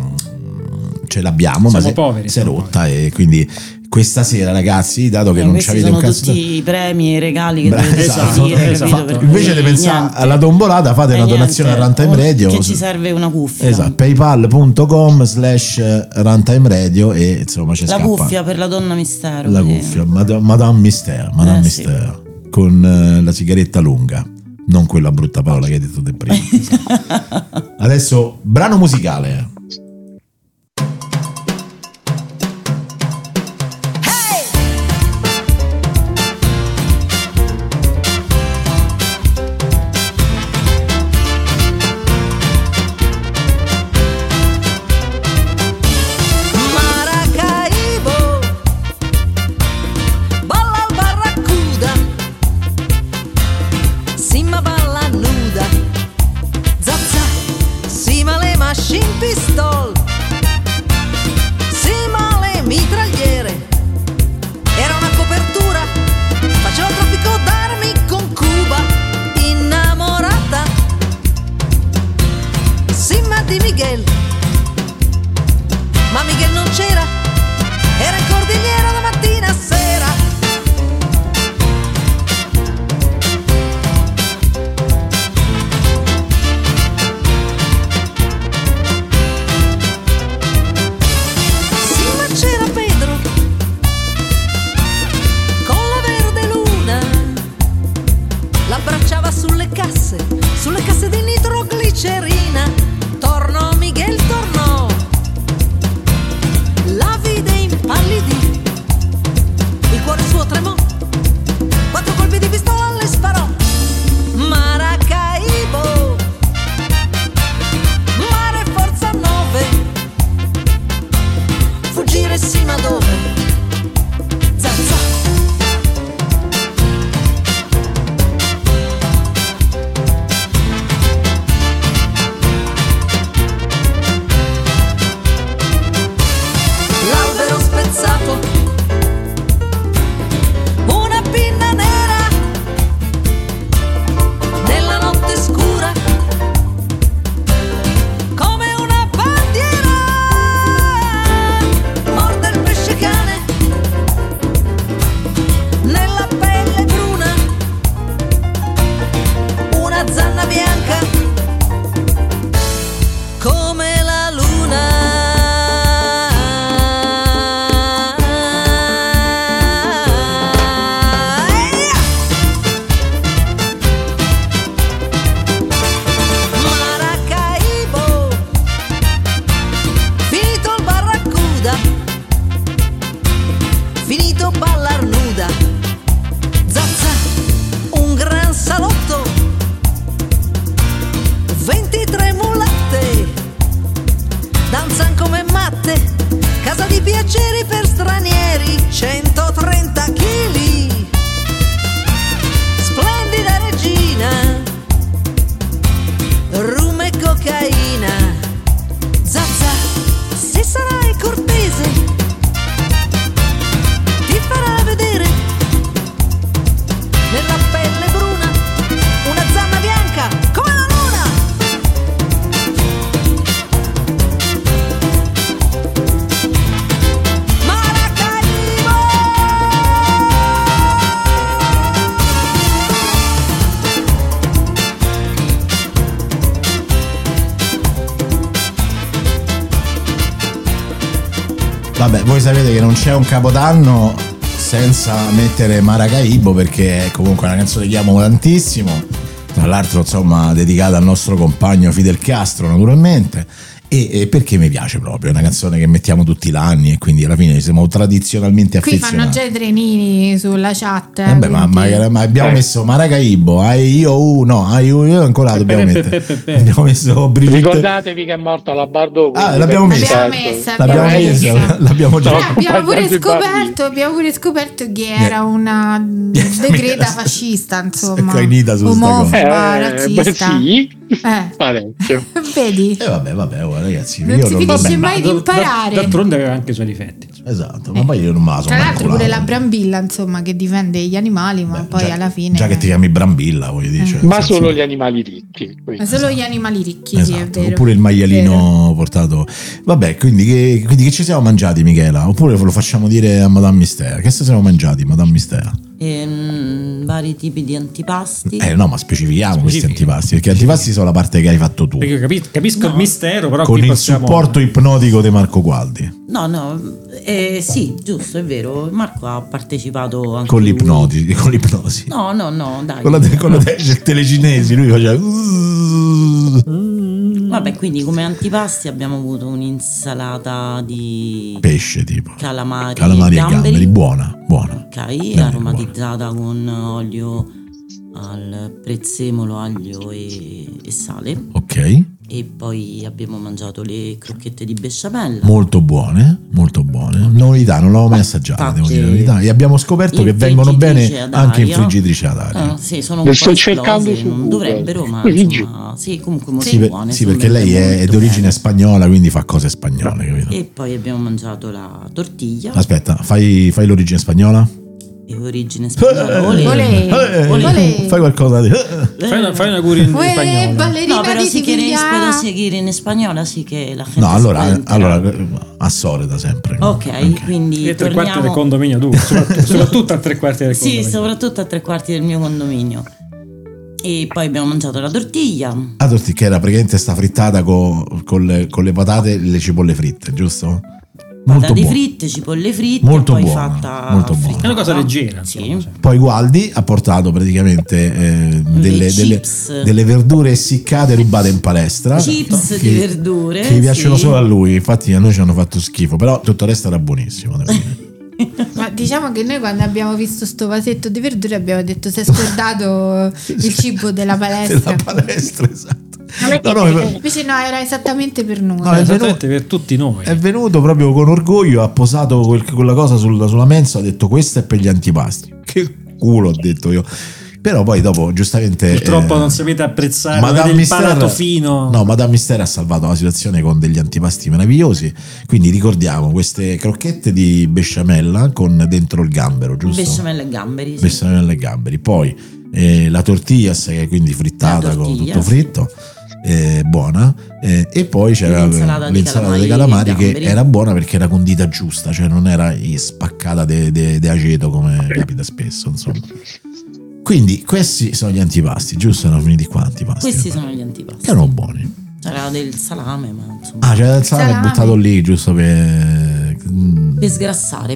ce l'abbiamo, ma Siamo si poveri, è siamo rotta e quindi questa sera ragazzi, dato che non Questi ci avete un sono cazzo tutti i premi e i regali che dovete Esatto, sentire, esatto. capito? Per invece cui di pensare niente. alla tombolata fate una Niente, donazione a Runtime Radio, che ci serve una cuffia. esatto, paypal.com/Runtime Radio e insomma ci La scappa cuffia per la donna mistero. la che- cuffia Madame Mystère sì. con la sigaretta lunga, non quella brutta parola che hai detto te prima. Adesso brano musicale. Maracaibo, balla al barracuda, Simma balla nuda, Zazza, Sima le machine pistol, Sima le mitragliere, era una copertura, faceva traffico d'armi con Cuba, innamorata, Sima di Miguel. Ma Miguel non c'era, era in cordigliera da mattina a sera. Sì, ma c'era Pedro, con la verde luna, l'abbracciava sulle casse di nitroglicerina. Tornò Miguel, tornò, la vide impallidì, Vabbè, voi sapete che non c'è un Capodanno senza mettere Maracaibo, perché è comunque una canzone che amo tantissimo, tra l'altro insomma dedicata al nostro compagno Fidel Castro naturalmente, e perché mi piace proprio, è una canzone che mettiamo tutti gli anni e quindi alla fine siamo tradizionalmente Qui affezionati. fanno già i trenini sulla chat. Ma abbiamo messo Maracaibo, io ancora dobbiamo mettere. Abbiamo messo Brigitte. Ricordatevi che è morto Labardo. L'abbiamo messa. L'abbiamo già. Abbiamo pure scoperto che era una decreta fascista, insomma. Omofoba, razzista. Sì. Parecchio. Vedi? Vabbè, ragazzi, non si finisce mai di imparare. D'altronde aveva anche i suoi difetti. Esatto, ma poi io non me la sono tra l'altro pure la Brambilla, insomma, che difende gli animali, ma poi alla fine già che ti chiami Brambilla, voglio dire, ma solo gli animali ricchi. Ma solo gli animali ricchi, esatto, sì, è vero. Oppure il maialino portato. Vabbè, quindi che ci siamo mangiati, Michela? Oppure lo facciamo dire a Madame Mistea? Che siamo mangiati, Madame Mistea? Vari tipi di antipasti. No, ma specifichiamo questi antipasti, perché antipasti sono la parte che hai fatto tu. Perché capisco il mistero, però con qui il supporto ipnotico di Marco Gualdi. Sì, giusto, è vero. Marco ha partecipato anche con l'ipnosi. No, dai. Con la telecinesi, lui faceva. Vabbè, quindi come antipasti abbiamo avuto un'insalata di pesce tipo calamari e gamberi, buona. Ok, aromatizzata con olio al prezzemolo, aglio e sale. Ok. E poi abbiamo mangiato le crocchette di besciamella. Molto buone. Novità, non l'avevo mai assaggiate, devo dire la verità. E abbiamo scoperto che vengono bene anche in friggitrice ad aria. Sì, sono un po' sto cercando su non dovrebbero, ma insomma, sì, comunque molto buone. Sì, perché lei è di origine spagnola, quindi fa cose spagnole, capito? E poi abbiamo mangiato la tortiglia. Aspetta, fai l'origine spagnola? E origine spagnola. Olè. Fai qualcosa di. Fai una cura in spagnolo. No, pero si queréis seguir in spagnola, sì che la gente. No, allora a solita sempre. Ok, quindi e 3/4 del condominio tu, soprattutto a 3/4 del condominio. Sì, soprattutto a 3/4 del mio condominio. E poi abbiamo mangiato la tortiglia. La tortiglia che era praticamente sta frittata con le patate e le cipolle fritte, giusto? Patate fritte, cipolle fritte, molto poi buona, fatta molto buona. È una cosa leggera, sì. Poi Gualdi ha portato praticamente delle verdure essiccate rubate in palestra, chips di verdure che gli piacciono solo a lui, infatti a noi ci hanno fatto schifo, però tutto il resto era buonissimo. Ma diciamo che noi quando abbiamo visto sto vasetto di verdure abbiamo detto si è scordato il cibo della palestra. Esatto. Invece no, era esattamente per noi. No, esattamente per tutti noi. È venuto proprio con orgoglio, ha posato quella cosa sulla mensola, ha detto questo è per gli antipasti. Che culo, ho detto io. Però poi dopo giustamente purtroppo non sapete apprezzare il palato fino. No, Madame Mistere ha salvato la situazione con degli antipasti meravigliosi. Quindi ricordiamo queste crocchette di besciamella con dentro il gambero, giusto? Besciamella e gamberi, sì. Besciamella e gamberi. Poi la tortilla, che è quindi frittata con tutto fritto, buona, e poi c'era l'insalata dei calamari che era buona perché era condita giusta, cioè non era spaccata de aceto come capita spesso, insomma. Quindi questi sono gli antipasti, giusto? Erano finiti qua antipasti. Questi sono gli antipasti. Erano buoni. C'era del salame, ma insomma. C'era del salame buttato lì, giusto per sgrassare.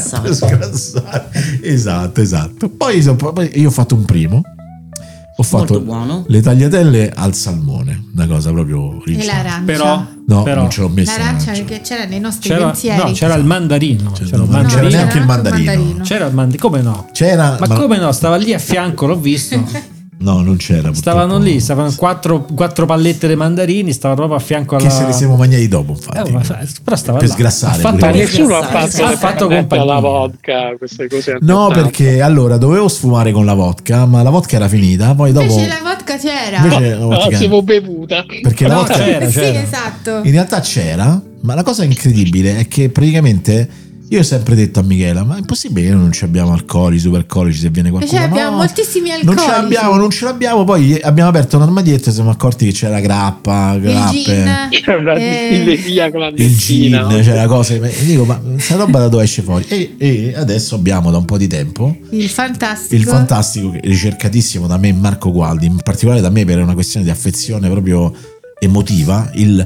Esatto. Poi io ho fatto un primo. Ho fatto le tagliatelle al salmone, una cosa proprio riccia. E l'arancia. Però non ce l'ho messa. L'arancia perché c'era nei nostri pensieri. No, c'era il mandarino. Non c'era neanche il mandarino. C'era il mandarino. Come no? C'era. Ma come no? Stava lì a fianco, l'ho visto. No, non c'era. Stavano lì, stavano quattro pallette di mandarini, stavano proprio a fianco alla. Che se li siamo mangiati dopo, infatti. Però stava per sgrassare. Nessuno ha fatto compagnia alla vodka, queste cose. No, perché allora dovevo sfumare con la vodka, ma la vodka era finita. Poi dopo. Invece la vodka c'era. Siamo bevuta. Perché la vodka c'era. Sì, esatto. In realtà c'era, ma la cosa incredibile è che praticamente. Io ho sempre detto a Michela, ma è possibile che non ci abbiamo alcoli, superalcolici, se viene qualcuno? Abbiamo moltissimi alcolici. Non ce l'abbiamo, poi abbiamo aperto un armadietto e siamo accorti che c'era grappe. C'era una distilleria clandestina. Il gin, c'era cose. E dico, ma questa roba da dove esce fuori? E adesso abbiamo da un po' di tempo il fantastico ricercatissimo da me Marco Gualdi, in particolare da me per una questione di affezione proprio emotiva, il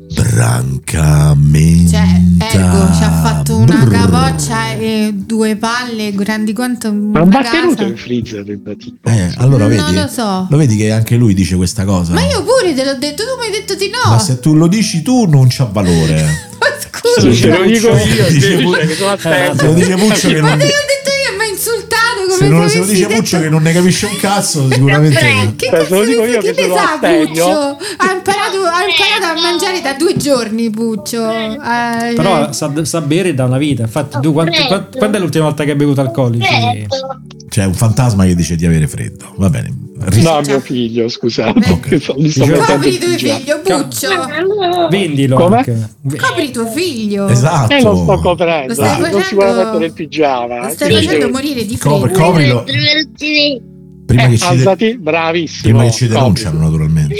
Brancamente. Cioè, Ergo ci ha fatto una capoccia e 2 palle grandi quanto Ma una non va tenuto casa. in freezer il batino. Allora Non vedi, lo so. lo vedi che anche lui dice questa cosa. Ma io pure te l'ho detto, tu mi hai detto di no. Ma se tu lo dici tu non c'ha valore. Scusa, Se lo dico io, Dice invece, che sono Se attento. lo dice Puccio che ma non, te l'ho detto io e mi hai insultato come se lo avessi dice detto- Puccio che non ne capisce un cazzo, sicuramente. Che Se cazzo lo dico ne io che che ne sono sa assegno. Puccio? Ha imparato a mangiare da 2 giorni Puccio. Però sa bere da una vita. Infatti, tu quando è l'ultima volta che hai bevuto alcolici? C'è un fantasma che dice di avere freddo. Va bene. No, mio figlio, scusate. Li sto mettendo Copri in tuo pigiama. figlio Puccio. Vendilo Come? anche. Copri tuo figlio. Esatto. Lo sto coprendo. Lo stai Non si facendo- vuole mettere in pigiama. Lo stai facendo morire di freddo. Coprilo. Prima che ci Alzati, bravissimo. prima che ci Copri. denunciano, naturalmente.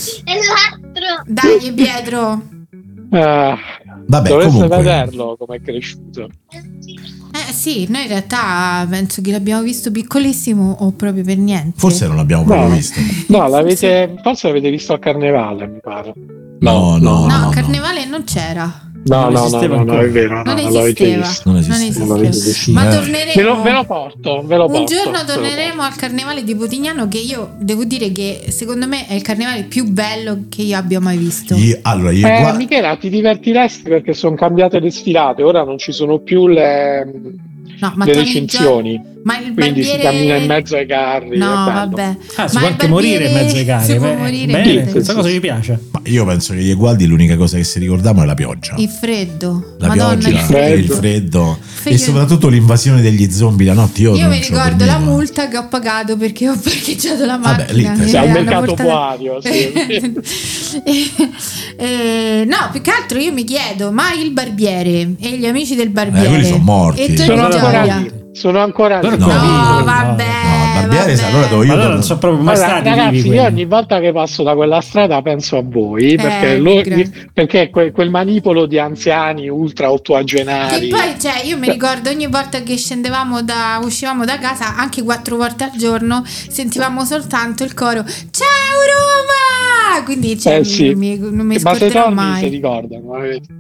Dai Pietro. Vabbè, Dovreste comunque. vederlo come è cresciuto. Sì, noi in realtà penso che l'abbiamo visto piccolissimo o proprio per niente. Forse non l'abbiamo proprio No. visto. No, forse l'avete visto al carnevale, mi pare. No. No, Carnevale non c'era. No, Non no, esisteva no, ancora. è vero, Non no, l'avete esisteva. visto. Non esiste. Non l'avete visto. Ma Eh. torneremo. Ve lo porto, ve lo porto. Un giorno ve lo torneremo al carnevale di Potignano, che io devo dire che secondo me è il carnevale più bello che io abbia mai visto. Allora, io porto. Michela, ti divertiresti perché sono cambiate le sfilate, ora non ci sono più le No, ma le Tony recinzioni. Gio- ma il Quindi si barbiere... cammina in mezzo ai carri. No, è bello. vabbè. Ah, si Ma può il anche morire in barbiere- mezzo ai carri. si può Beh, morire bene, in mezzo. questa cosa mi piace. Ma io penso che gli Egualdi l'unica cosa che si ricordavano è la pioggia. Il freddo. La Madonna, pioggia, il freddo. il freddo e Io- soprattutto l'invasione degli zombie la notte. Io Io non mi ce l'ho per ricordo la niente. multa che ho pagato perché ho parcheggiato la Vabbè, macchina. lì, Mi Sì, al hanno mercato portato- Boario, sì. No, più che altro io mi chiedo, ma il barbiere e gli amici del barbiere quelli sono morti. e Tony Sono ancora Gioia? lì. Sono ancora lì. No, No, vabbè. No, barbiere, vabbè. allora devo Ma io. allora non sono proprio mai Allora, stati ragazzi, vivi io quelli. ogni volta che passo da quella strada penso a voi perché, perché quel manipolo di anziani ultra ottuagenari. Che poi, cioè, io mi ricordo ogni volta che uscivamo da casa, anche 4 volte al giorno, sentivamo soltanto il coro "Ciao Roma!" Quindi cioè, sì. non mi Ma se scorderò torni mai. si ricordano.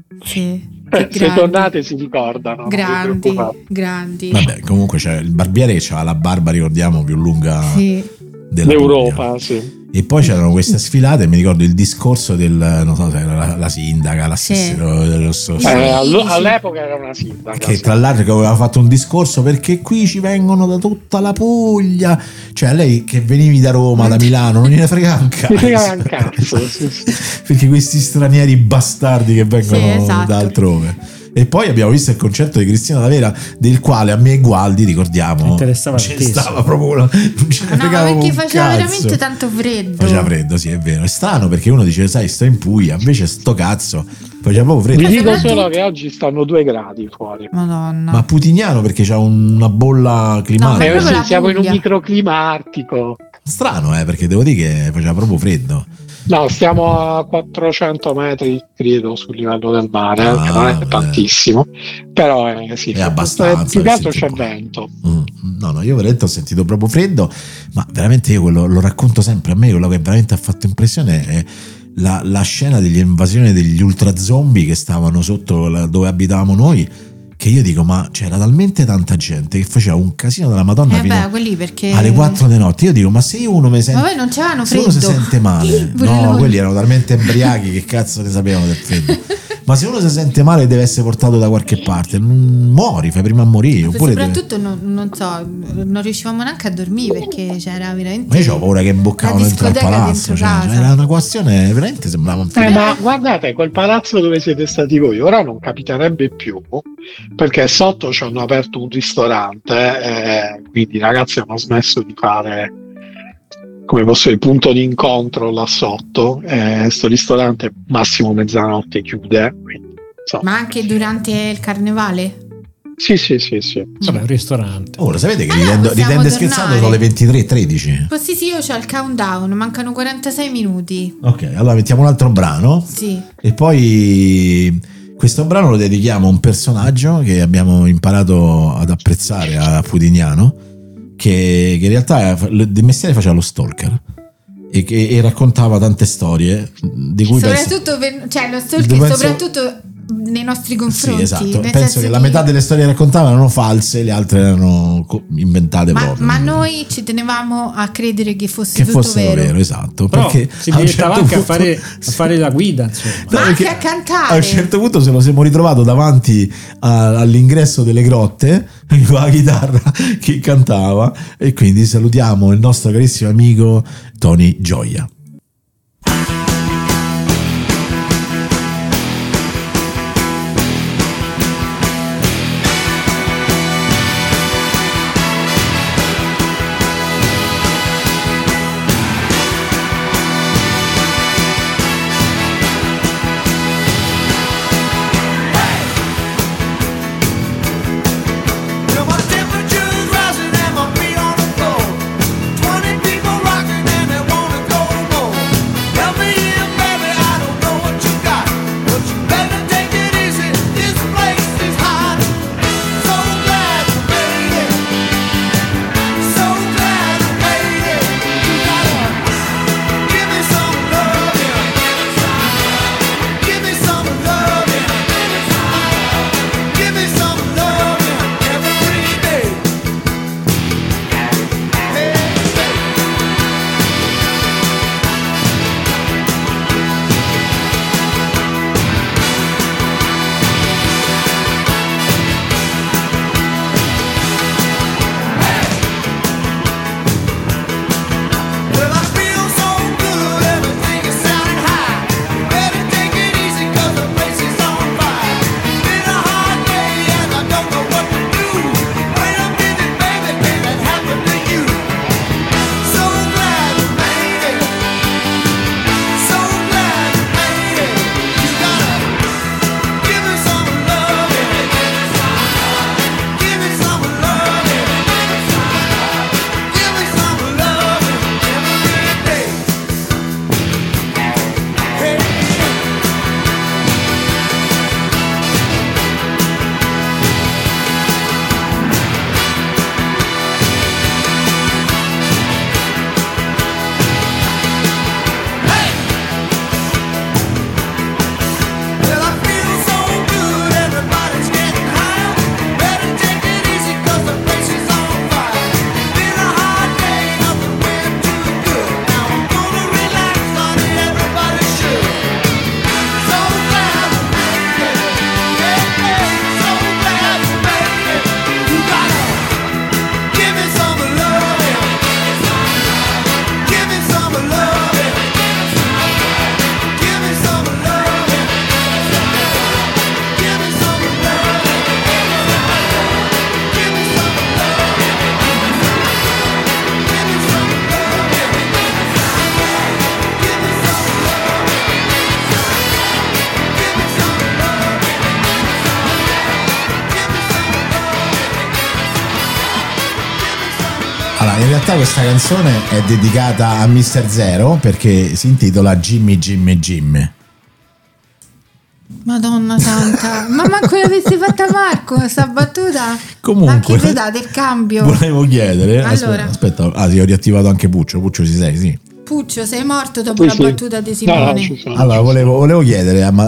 Sì. Se grandi. tornate si ricordano. non vi Grandi, preoccupate. grandi. Vabbè, comunque c'è il barbiere che ha la barba, ricordiamo, più lunga Sì. della L'Europa, Puglia. sì. E poi c'erano queste sfilate, mi ricordo il discorso del, non so se era la sindaca, l'assessore, All'epoca era una sindaca. che sì. tra l'altro che aveva fatto un discorso perché qui ci vengono da tutta la Puglia, cioè lei che venivi da Roma, da Milano, non gliene frega un cazzo, Mi frega un cazzo, sì, sì. perché questi stranieri bastardi che vengono Sì, esatto. da altrove. E poi abbiamo visto il concerto di Cristina D'Avera, del quale a me e Gualdi, ricordiamo, Interessava ci tantissimo. stava proprio non ce ne No, fregava perché un faceva cazzo. veramente tanto freddo. Faceva freddo, sì, è vero. È strano perché uno dice, sai, sto in Puglia, invece sto cazzo faceva proprio Vi freddo. dico soprattutto- solo che oggi stanno 2 gradi fuori. Madonna. Ma Putignano perché c'ha una bolla climatica. No, proprio la Siamo in un Puglia. microclima artico. Strano, perché devo dire che faceva proprio freddo. No, stiamo a 400 metri, credo, sul livello del mare, Ah, che non è beh. tantissimo, però sì, È abbastanza, più che altro sì, c'è sì. vento. No, io veramente ho sentito proprio freddo, ma veramente io lo racconto sempre. A me quello che veramente ha fatto impressione è la scena dell'invasione degli ultra zombie che stavano sotto dove abitavamo noi, che io dico, ma c'era talmente tanta gente che faceva un casino della Madonna fino Beh, quelli perché alle 4 di notte. Io dico, ma se uno mi sente, Ma voi non c'avevano se uno si freddo? sente male, Pure no, loro. quelli erano talmente embriachi che cazzo ne sapevano del freddo. Ma se uno si sente male deve essere portato da qualche parte, muori, fai prima a morire. Oppure soprattutto non so, non riuscivamo neanche a dormire perché c'era veramente. Ma io avevo paura che imboccavano la dentro al discoteca palazzo, dentro cioè, casa. era una questione veramente sembrava un film. Ma guardate, quel palazzo dove siete stati voi ora non capiterebbe più, perché sotto ci hanno aperto un ristorante, quindi i ragazzi hanno smesso di fare, come posso dire, punto di incontro là sotto. Sto ristorante massimo mezzanotte chiude, quindi, insomma. Ma anche durante il carnevale? Sì. Vabbè, un ristorante. Oh, lo sapete che Allora ridendo possiamo scherzando tornare. sono le 23:13. Sì, io c'ho il countdown, mancano 46 minuti. Ok, allora mettiamo un altro brano Sì. e poi questo brano lo dedichiamo a un personaggio che abbiamo imparato ad apprezzare a Putignano, che in realtà di mestiere faceva lo stalker. e raccontava tante storie di cui soprattutto soprattutto nei nostri confronti. Sì, esatto. Nel Penso che la metà delle storie che raccontava erano false, le altre erano inventate proprio. Ma noi ci tenevamo a credere che fosse tutto fossero vero, esatto. Però perché si diventava anche a fare la guida, insomma. Ma anche a cantare. A un certo punto se lo siamo ritrovato davanti all'ingresso delle grotte con la chitarra che cantava, e quindi salutiamo il nostro carissimo amico Tony Gioia. In realtà questa canzone è dedicata a Mr. Zero perché si intitola Jimmy Jimmy Jimmy. Madonna santa, ma manco l'avessi fatta Marco sta battuta. Comunque, ma che vedate il cambio? Volevo chiedere, allora. aspetta, sì, ho riattivato anche Puccio ci sei, sì. Puccio, sei morto dopo la battuta di Simone? No, allora volevo chiedere a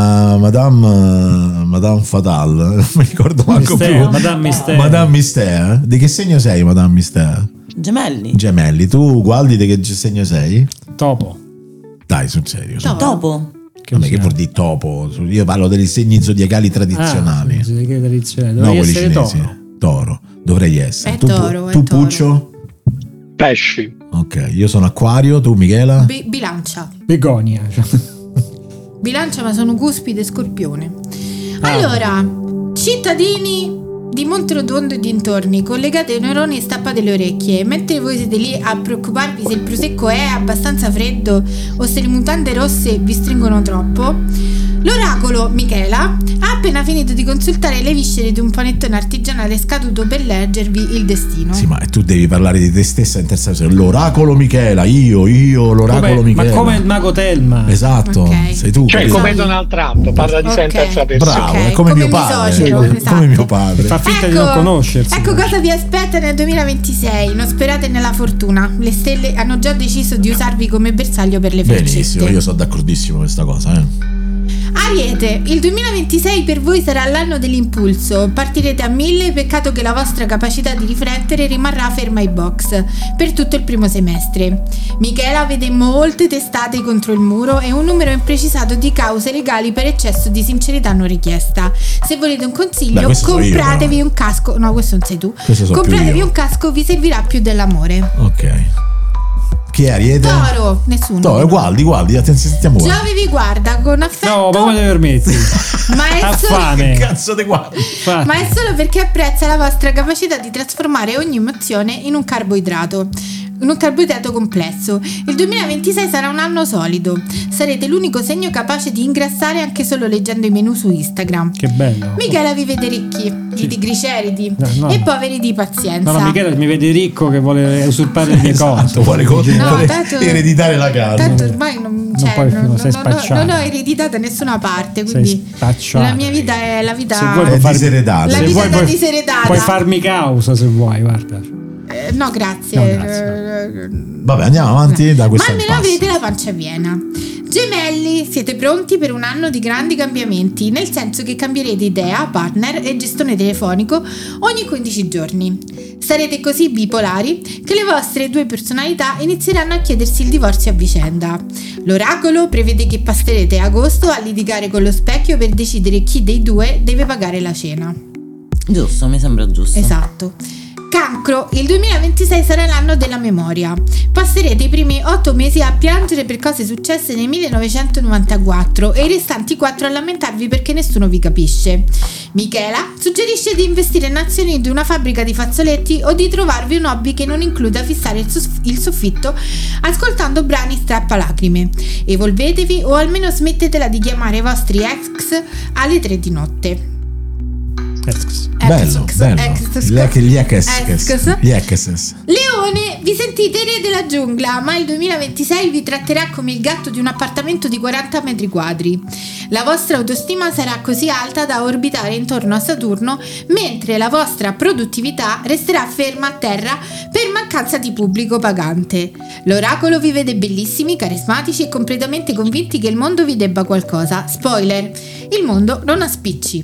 Madame Fatal, non mi ricordo manco più. Madame Mystère, di che segno sei, Madame Mystère? Gemelli. Tu Gualdi di che segno sei? Topo. Dai, sul serio. Topo. Che vuol dire topo? Io parlo dei segni zodiacali tradizionali. No, quelli cinesi. Toro. Dovrei essere. È toro. Tu Puccio? Pesci. Ok, io sono Acquario, tu Michela? Bilancia. Begonia. Bilancia, ma sono Cuspide e Scorpione. Allora, cittadini di Monterotondo e dintorni, collegate ai neuroni e stappate le orecchie. Mentre voi siete lì a preoccuparvi se il prosecco è abbastanza freddo o se le mutande rosse vi stringono troppo, l'oracolo Michela ha appena finito di consultare le viscere di un panettone artigianale scaduto per leggervi il destino. Sì, ma tu devi parlare di te stessa in terza persona. L'oracolo Michela, io l'oracolo Michela. Ma come il mago Telma. Esatto, okay. Sei tu. Cioè come Donald Trump, parla di sé in terza persona. Bravo, è come mio padre. Esatto. Come mio padre. Fa finta di non conoscersi. Ecco cosa vi aspetta nel 2026. Non sperate nella fortuna. Le stelle hanno già deciso di usarvi come bersaglio per le freccette. Benissimo, io sono d'accordissimo con questa cosa. Ariete, il 2026 per voi sarà l'anno dell'impulso. Partirete a 1000, peccato che la vostra capacità di riflettere rimarrà ferma ai box per tutto il primo semestre. Michela vede molte testate contro il muro e un numero imprecisato di cause legali per eccesso di sincerità non richiesta. Se volete un consiglio, compratevi un casco. No, questo non sei tu. Compratevi un casco, vi servirà più dell'amore. Ok. Chi è Ariete? Toro, nessuno. Toro, guardi, attenzione, stiamo guardando. Giove vi guarda con affetto. No, ma come te permetti? Ma è Ha solo... fame. Che cazzo te guardi? Ma è solo perché apprezza la vostra capacità di trasformare ogni emozione in un carboidrato complesso. Il 2026 sarà un anno solido. Sarete l'unico segno capace di ingrassare anche solo leggendo i menu su Instagram. Che bello. Michela vi vede ricchi di trigliceridi No. e poveri di pazienza. No, Michela mi vede ricco che vuole usurpare le mie cose. Vuole tanto- ereditare la casa. Tanto ormai non sei spacciato. non ho ereditato da nessuna parte, quindi spacciato. la mia vita è la vita. Se vuoi È puoi diseredata. La se vita vuoi da puoi- diseredata. Puoi farmi causa se vuoi, guarda. No, grazie. No, grazie. Vabbè, andiamo avanti da questo Ma almeno impasse. avete la pancia piena. Gemelli, siete pronti per un anno di grandi cambiamenti, nel senso che cambierete idea, partner e gestore telefonico ogni 15 giorni. Sarete così bipolari che le vostre due personalità inizieranno a chiedersi il divorzio a vicenda. L'oracolo prevede che passerete agosto a litigare con lo specchio per decidere chi dei due deve pagare la cena. Giusto, mi sembra giusto. Esatto. Cancro, il 2026 sarà l'anno della memoria. Passerete i primi 8 mesi a piangere per cose successe nel 1994 e i restanti 4 a lamentarvi perché nessuno vi capisce. Michela suggerisce di investire in azioni di una fabbrica di fazzoletti o di trovarvi un hobby che non includa fissare il soffitto ascoltando brani strappalacrime. Evolvetevi o almeno smettetela di chiamare i vostri ex alle 3 di notte. Bello. Gli exes. Leone, vi sentite re della giungla, ma il 2026 vi tratterà come il gatto di un appartamento di 40 metri quadri. La vostra autostima sarà così alta da orbitare intorno a Saturno, mentre la vostra produttività resterà ferma a terra per mancanza di pubblico pagante. L'oracolo vi vede bellissimi, carismatici e completamente convinti che il mondo vi debba qualcosa. Spoiler, il mondo non ha spicci.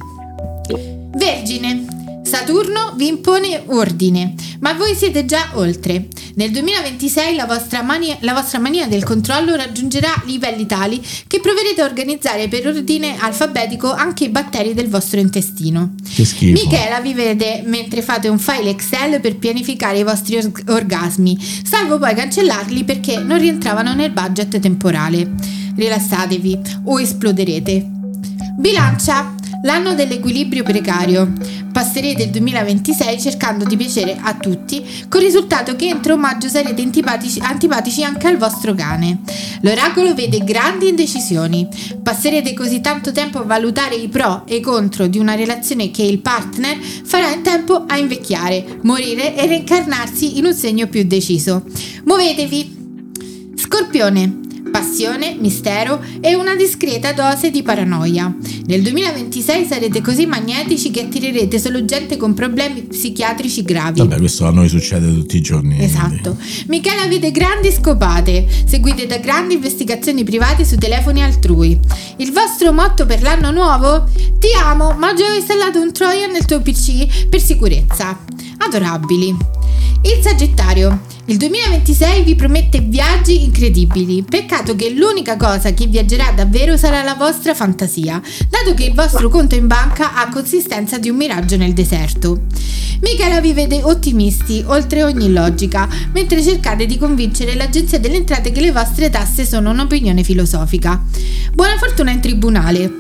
Vergine, Saturno vi impone ordine, ma voi siete già oltre. Nel 2026 la vostra mania del controllo raggiungerà livelli tali che proverete a organizzare per ordine alfabetico anche i batteri del vostro intestino. Che schifo. Michela vi vede mentre fate un file Excel per pianificare i vostri orgasmi, salvo poi cancellarli perché non rientravano nel budget temporale. Rilassatevi o esploderete. Bilancia, l'anno dell'equilibrio precario. Passerete il 2026 cercando di piacere a tutti, col risultato che entro maggio sarete antipatici anche al vostro cane. L'oracolo vede grandi indecisioni. Passerete così tanto tempo a valutare i pro e i contro di una relazione che il partner farà in tempo a invecchiare, morire e reincarnarsi in un segno più deciso. Muovetevi! Scorpione, passione, mistero e una discreta dose di paranoia. Nel 2026 sarete così magnetici che attirerete solo gente con problemi psichiatrici gravi. Vabbè, questo a noi succede tutti i giorni. Esatto. Michela vede grandi scopate, seguite da grandi investigazioni private su telefoni altrui. Il vostro motto per l'anno nuovo? Ti amo, ma ho già installato un Trojan nel tuo PC per sicurezza. Adorabili. Il Sagittario, il 2026 vi promette viaggi incredibili. Peccato che l'unica cosa che viaggerà davvero sarà la vostra fantasia, dato che il vostro conto in banca ha consistenza di un miraggio nel deserto. Michela vi vede ottimisti oltre ogni logica, mentre cercate di convincere l'Agenzia delle Entrate che le vostre tasse sono un'opinione filosofica. Buona fortuna in tribunale.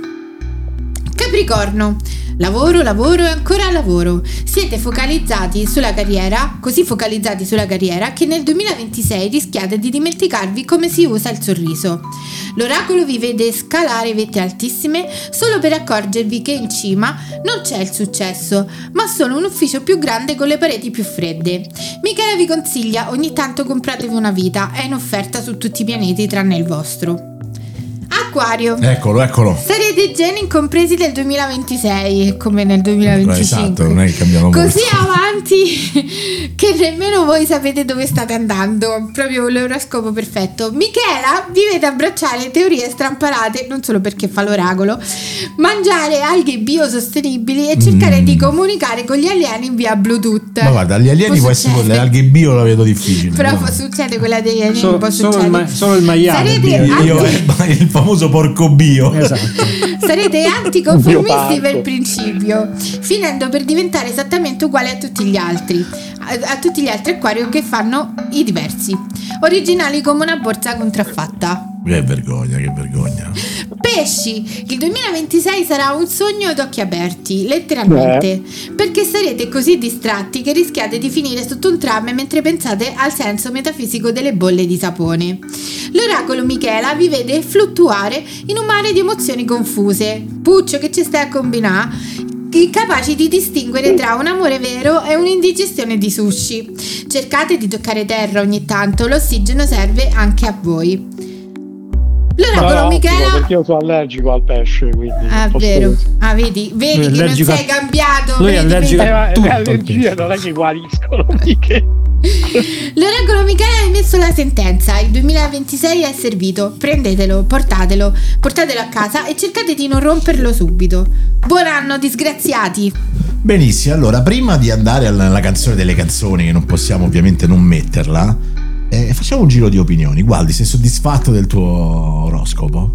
Capricorno, lavoro e ancora lavoro. Siete focalizzati sulla carriera, così focalizzati sulla carriera che nel 2026 rischiate di dimenticarvi come si usa il sorriso. L'oracolo vi vede scalare vette altissime solo per accorgervi che in cima non c'è il successo, ma solo un ufficio più grande con le pareti più fredde. Michela vi consiglia ogni tanto compratevi una vita, è in offerta su tutti i pianeti tranne il vostro. Acquario. Eccolo. Sarete geni incompresi del 2026, come nel 2025. Esatto, non è che cambiamo molto. Così avanti che nemmeno voi sapete dove state andando. Proprio l'oroscopo perfetto. Michela, vi vede abbracciare teorie strampalate, non solo perché fa l'oracolo, mangiare alghe biosostenibili e cercare di comunicare con gli alieni via Bluetooth. Ma guarda, gli alieni può essere, le alghe bio la vedo difficile. Però succede quella degli alieni, solo il maiale. Il famoso porco bio. Esatto. Sarete anticonformisti per principio, finendo per diventare esattamente uguali a tutti gli altri acquario che fanno i diversi, originali come una borsa contraffatta. Che vergogna. Pesci, il 2026 sarà un sogno ad occhi aperti, letteralmente, perché sarete così distratti che rischiate di finire sotto un tram mentre pensate al senso metafisico delle bolle di sapone. L'oracolo Michela vi vede fluttuare in un mare di emozioni confuse. Puccio, che ci stai a combinare? Incapaci di distinguere tra un amore vero e un'indigestione di sushi. Cercate di toccare terra ogni tanto, l'ossigeno serve anche a voi. L'oracolo Michela, perché io sono allergico al pesce, quindi vero. Vedi che non sei cambiato. Lui è allergico a tutto. Le allergie non è che guariscono. L'oracolo Michela ha emesso la sentenza. Il 2026 è servito. Prendetelo, portatelo a casa e cercate di non romperlo subito. Buon anno, disgraziati. Benissimo, allora prima di andare alla canzone delle canzoni, che non possiamo ovviamente non metterla, facciamo un giro di opinioni. Gualdi, sei soddisfatto del tuo oroscopo?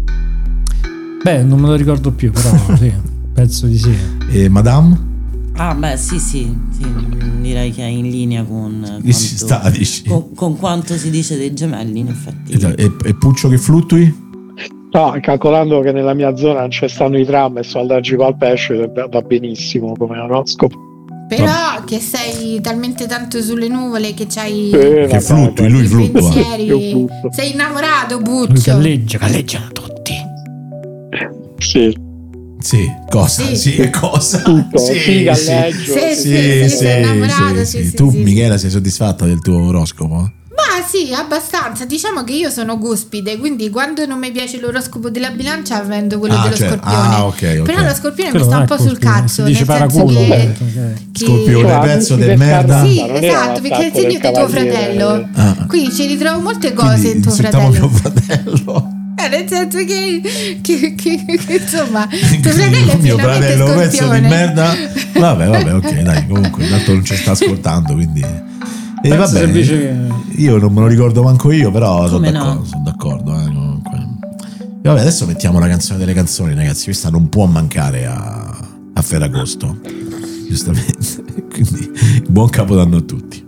Beh, non me lo ricordo più, però sì, penso di sì. E Madame? Sì, direi che è in linea con quanto si dice dei gemelli, in effetti. E Puccio, che fluttui? No, calcolando che nella mia zona non ci stanno i tram e sono allergico al pesce, va benissimo come oroscopo. Però che sei talmente tanto sulle nuvole che c'hai che fluttui, lui fluttua. Sei innamorato, Puccio. Galleggiano tutti. Sì, cosa? Sì, cosa? Tutto, galleggio. Sei innamorato. Tu, Michela, sei soddisfatta del tuo oroscopo? Ma sì, abbastanza. Diciamo che io sono cuspide, quindi quando non mi piace l'oroscopo della bilancia vendo quello dello Scorpione. Ok. Però lo Scorpione mi sta un po' sul cazzo. Dice paraculo. Scorpione, pezzo del merda. Sì, esatto, perché è il segno di tuo fratello. Quindi ci ritrovo molte cose in tuo fratello. Mio fratello. Nel senso che insomma tuo fratello è mio pienamente fratello Scorpione. pezzo di merda. Vabbè, ok, dai, comunque tanto non ci sta ascoltando, quindi io non me lo ricordo manco io, però sono d'accordo. Vabbè, adesso mettiamo la canzone delle canzoni, ragazzi. Questa non può mancare a Ferragosto, giustamente. Quindi buon Capodanno a tutti.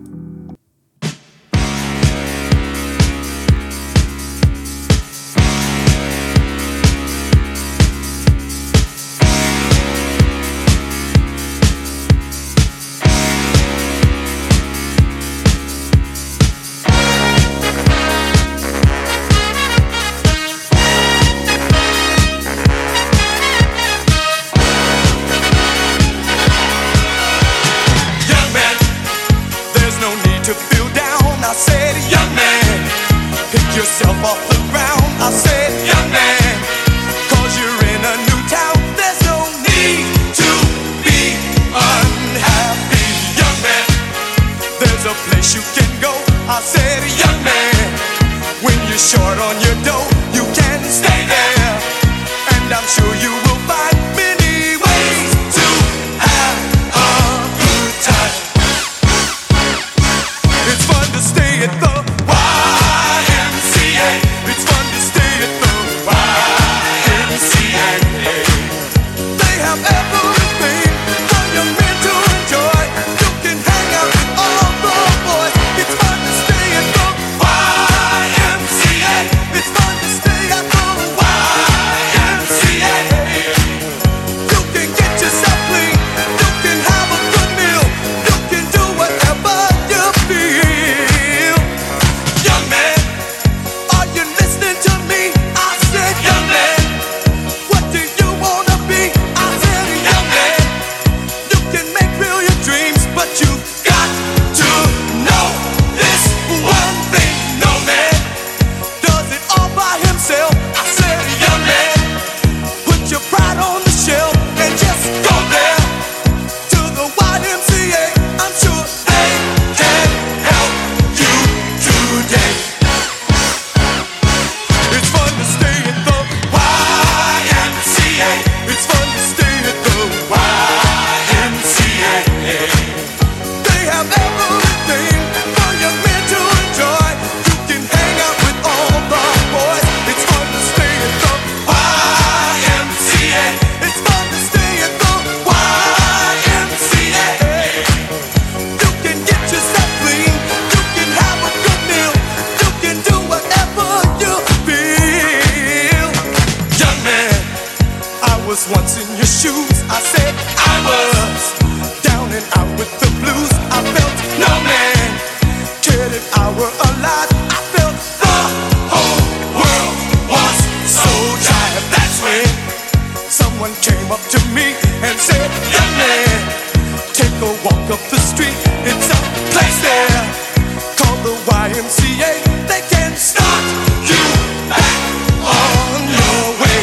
heart's in your shoes. I said I was down and out with the blues. I felt no man cared if I were alive. I felt the whole world was so tired. That's when someone came up to me and said, young man, take a walk up the street. It's a place there called the YMCA. They can start you back on your way.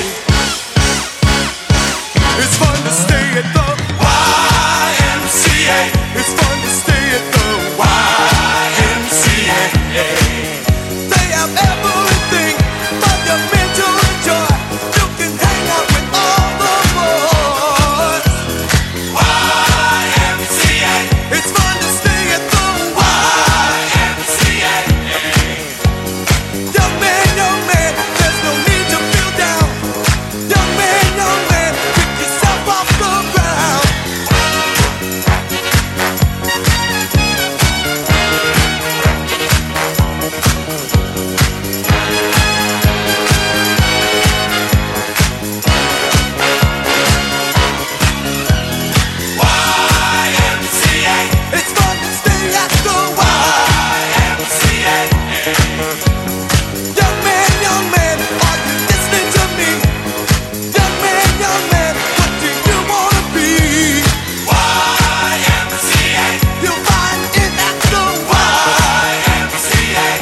It's fun to stay at the YMCA. It's fun to stay at the YMCA. They have everything for your mental joy. You can hang out with all the boys. YMCA. It's fun to stay at the YMCA. Young man, there's no need to feel down. Young man, pick yourself off the ground. YMCA. It's fun to stay at the YMCA. Young man, are you listening to me? Young man, what do you wanna be? YMCA. You'll find it at the YMCA.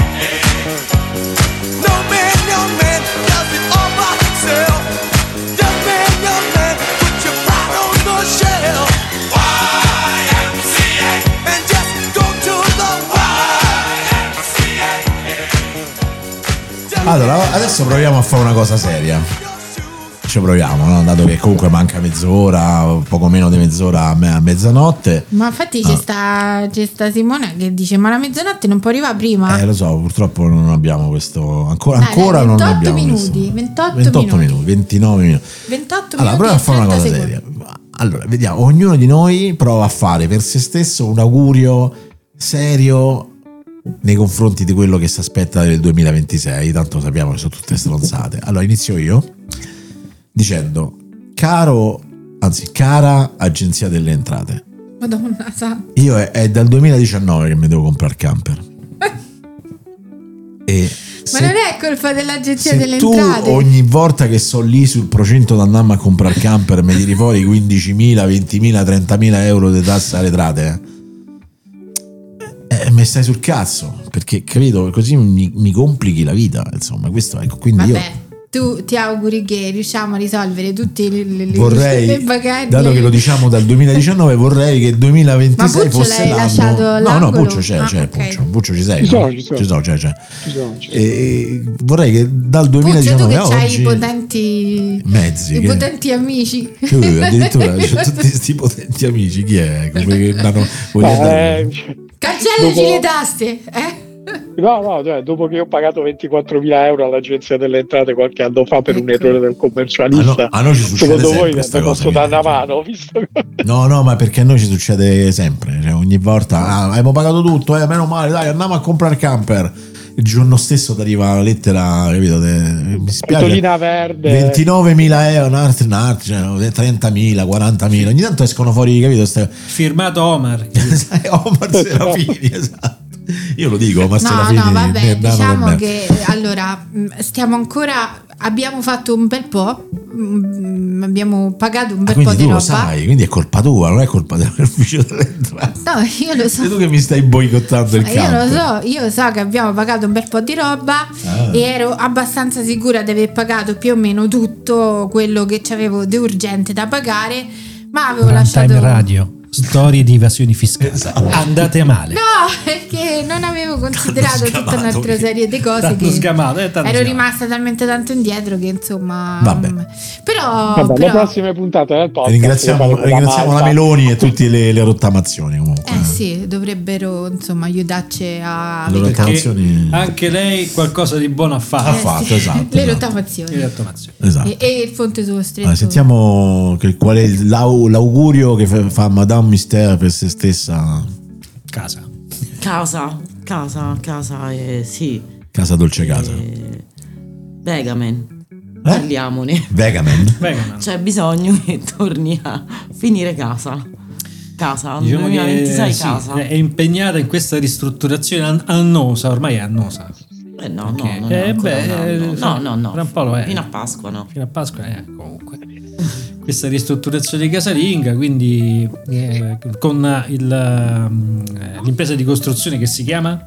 No man, does it all by himself. Young man, put your pride on the shelf. YMCA. And just go to the YMCA. Allora, adesso proviamo a fare una cosa seria. Ci proviamo, no? Dato che comunque manca mezz'ora, poco meno di mezz'ora a mezzanotte. Ma infatti c'è sta Simona che dice: ma la mezzanotte non può arrivare prima? Lo so, purtroppo non abbiamo questo. Ancora Dai, non 28 abbiamo minuti, questo. 28 minuti, 29 minuti. 28 Allora, minuti proviamo a e fare una 30 cosa secondi. seria. Allora, vediamo, ognuno di noi prova a fare per se stesso un augurio serio nei confronti di quello che si aspetta del 2026. Tanto sappiamo che sono tutte stronzate. Allora, inizio io dicendo: cara Agenzia delle Entrate, Madonna santa. io è dal 2019 che mi devo comprare il camper. E Ma non è colpa dell'Agenzia se delle tu Entrate. ogni volta che sto lì sul procinto da andarmi a comprare il camper mi tiri fuori 15.000, 20.000, 30.000 euro di tasse alle entrate, mi stai sul cazzo, perché capito, così mi complichi la vita, insomma, questo, ecco, quindi Vabbè, tu ti auguri che riusciamo a risolvere tutte le vorrei, bacheche. dato che lo diciamo dal 2019, vorrei che il 2026 Ma Puccio fosse l'hai l'anno. lasciato No, all'angolo? Puccio c'è, Ok. Puccio ci sei? Ci no? sono. C'è. Ci E vorrei che dal Puccio, tu 2019 che a c'hai oggi i potenti mezzi, i che- potenti amici. addirittura c'è tutti questi potenti amici, chi è? Come che voglio andare? Cancellaci Dopo- le tasse, No, cioè, dopo che ho pagato 24.000 euro all'Agenzia delle Entrate qualche anno fa per un Ecco. errore del commercialista, A noi ci succede secondo sempre voi questa ne cosa, posso dare una evidente. mano? Visto che... No, ma perché a noi ci succede sempre, cioè ogni volta abbiamo pagato tutto, meno male, dai, andiamo a comprare il camper. Il giorno stesso ti arriva la lettera, capito? Mi spiace, Tolina verde. 29.000 euro, un altro, cioè, 30.000, 40.000. Ogni tanto escono fuori, capito? Firmato Omar. Omar Serafini, esatto. Io lo dico, Omar no, Serafini. no, vabbè, nel nano diciamo per me. che allora stiamo ancora, abbiamo fatto un bel po', abbiamo pagato un bel po' Quindi di tu roba. lo sai, quindi è colpa tua, non è colpa dell'ufficio delle entrate. No, io lo so. Sei tu che mi stai boicottando il camper. Io so che abbiamo pagato un bel po' di roba e ero abbastanza sicura di aver pagato più o meno tutto quello che c'avevo di urgente da pagare, ma avevo lasciato Runtime Radio, storie di evasioni fiscali. Esatto. Andate male. No, perché non avevo considerato tutta scamato, un'altra serie di cose Tanto che scamato, tanto ero scamato. rimasta talmente tanto indietro che insomma Vabbè. però, Vabbè, le però prossime puntate del podcast Ringraziamo le faremo da la Malta. Meloni e tutte le rottamazioni comunque. sì, dovrebbero insomma aiutarci a Le vedere rottamazioni. Anche lei qualcosa di buono ha fatto. Ha fatto, sì, esatto, le esatto. rottamazioni Esatto. e il fonte sullo stretto. Allora, sentiamo qual è l'augurio che fa Madame Mystère per se stessa. Casa. Casa, sì. Casa dolce casa. Begamen. Parliamone. Vegaman. C'è bisogno che torni a finire casa. Diciamo 2026 che casa. è impegnata in questa ristrutturazione annosa, ormai è annosa. No, tra un po' lo è. Fino a Pasqua, no. Fino a Pasqua comunque. Questa ristrutturazione casalinga, quindi con l'impresa di costruzione che si chiama?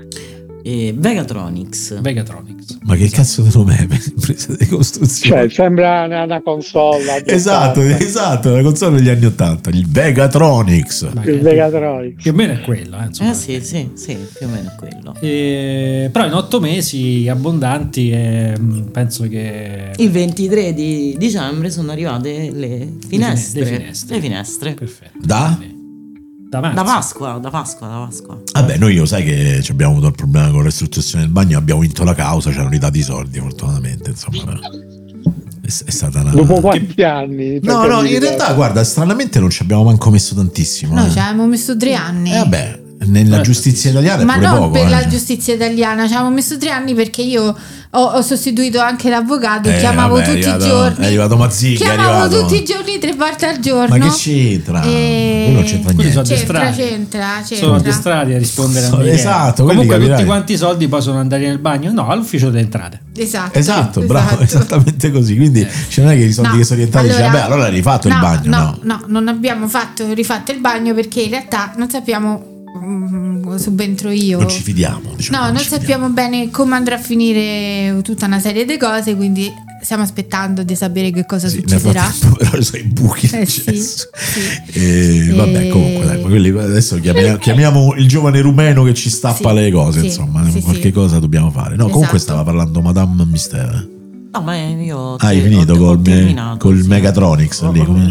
Vegatronics. Ma che cazzo di nome è l'impresa di costruzione? Cioè, sembra una console. Esatto, una console degli anni 80, il Vegatronics. Il Vegatronics. Più o meno è quello, insomma. Sì, più o meno è quello. Però in 8 mesi abbondanti penso che il 23 di dicembre sono arrivate le finestre. Le finestre. Perfetto. Da Pasqua. Vabbè, noi io sai che abbiamo avuto il problema con la ristrutturazione del bagno, abbiamo vinto la causa, ci hanno ridato i soldi fortunatamente, insomma. È stata una... Dopo quanti anni? No, in realtà guarda, stranamente non ci abbiamo manco messo tantissimo. No, ci avevamo messo 3 anni. Vabbè, nella giustizia italiana è ma pure non poco. Per la giustizia italiana ci avevamo messo 3 anni perché io ho sostituito anche l'avvocato, chiamavo tutti i giorni. È arrivato Mazzighi, tutti i giorni 3 volte al giorno. Ma che c'entra? Quello non c'entra niente. C'entra. Sono addestrati a rispondere a me. Esatto. Comunque tutti quanti i soldi possono andare nel bagno? No, all'ufficio delle entrate. Esatto, bravo, esattamente così. Quindi non è che i soldi che sono rientrati allora hai rifatto il bagno. No, non abbiamo rifatto il bagno perché in realtà non sappiamo, subentro io, non ci fidiamo, non sappiamo bene come andrà a finire tutta una serie di cose, quindi stiamo aspettando di sapere che cosa succederà. Però sono i buchi d'accesso. Vabbè, comunque dai, quelli adesso chiamiamo il giovane rumeno che ci stappa le cose, insomma, qualche cosa dobbiamo fare. No, comunque stava parlando Madame Mystère. No, ma io hai finito col Megatronics lì, come?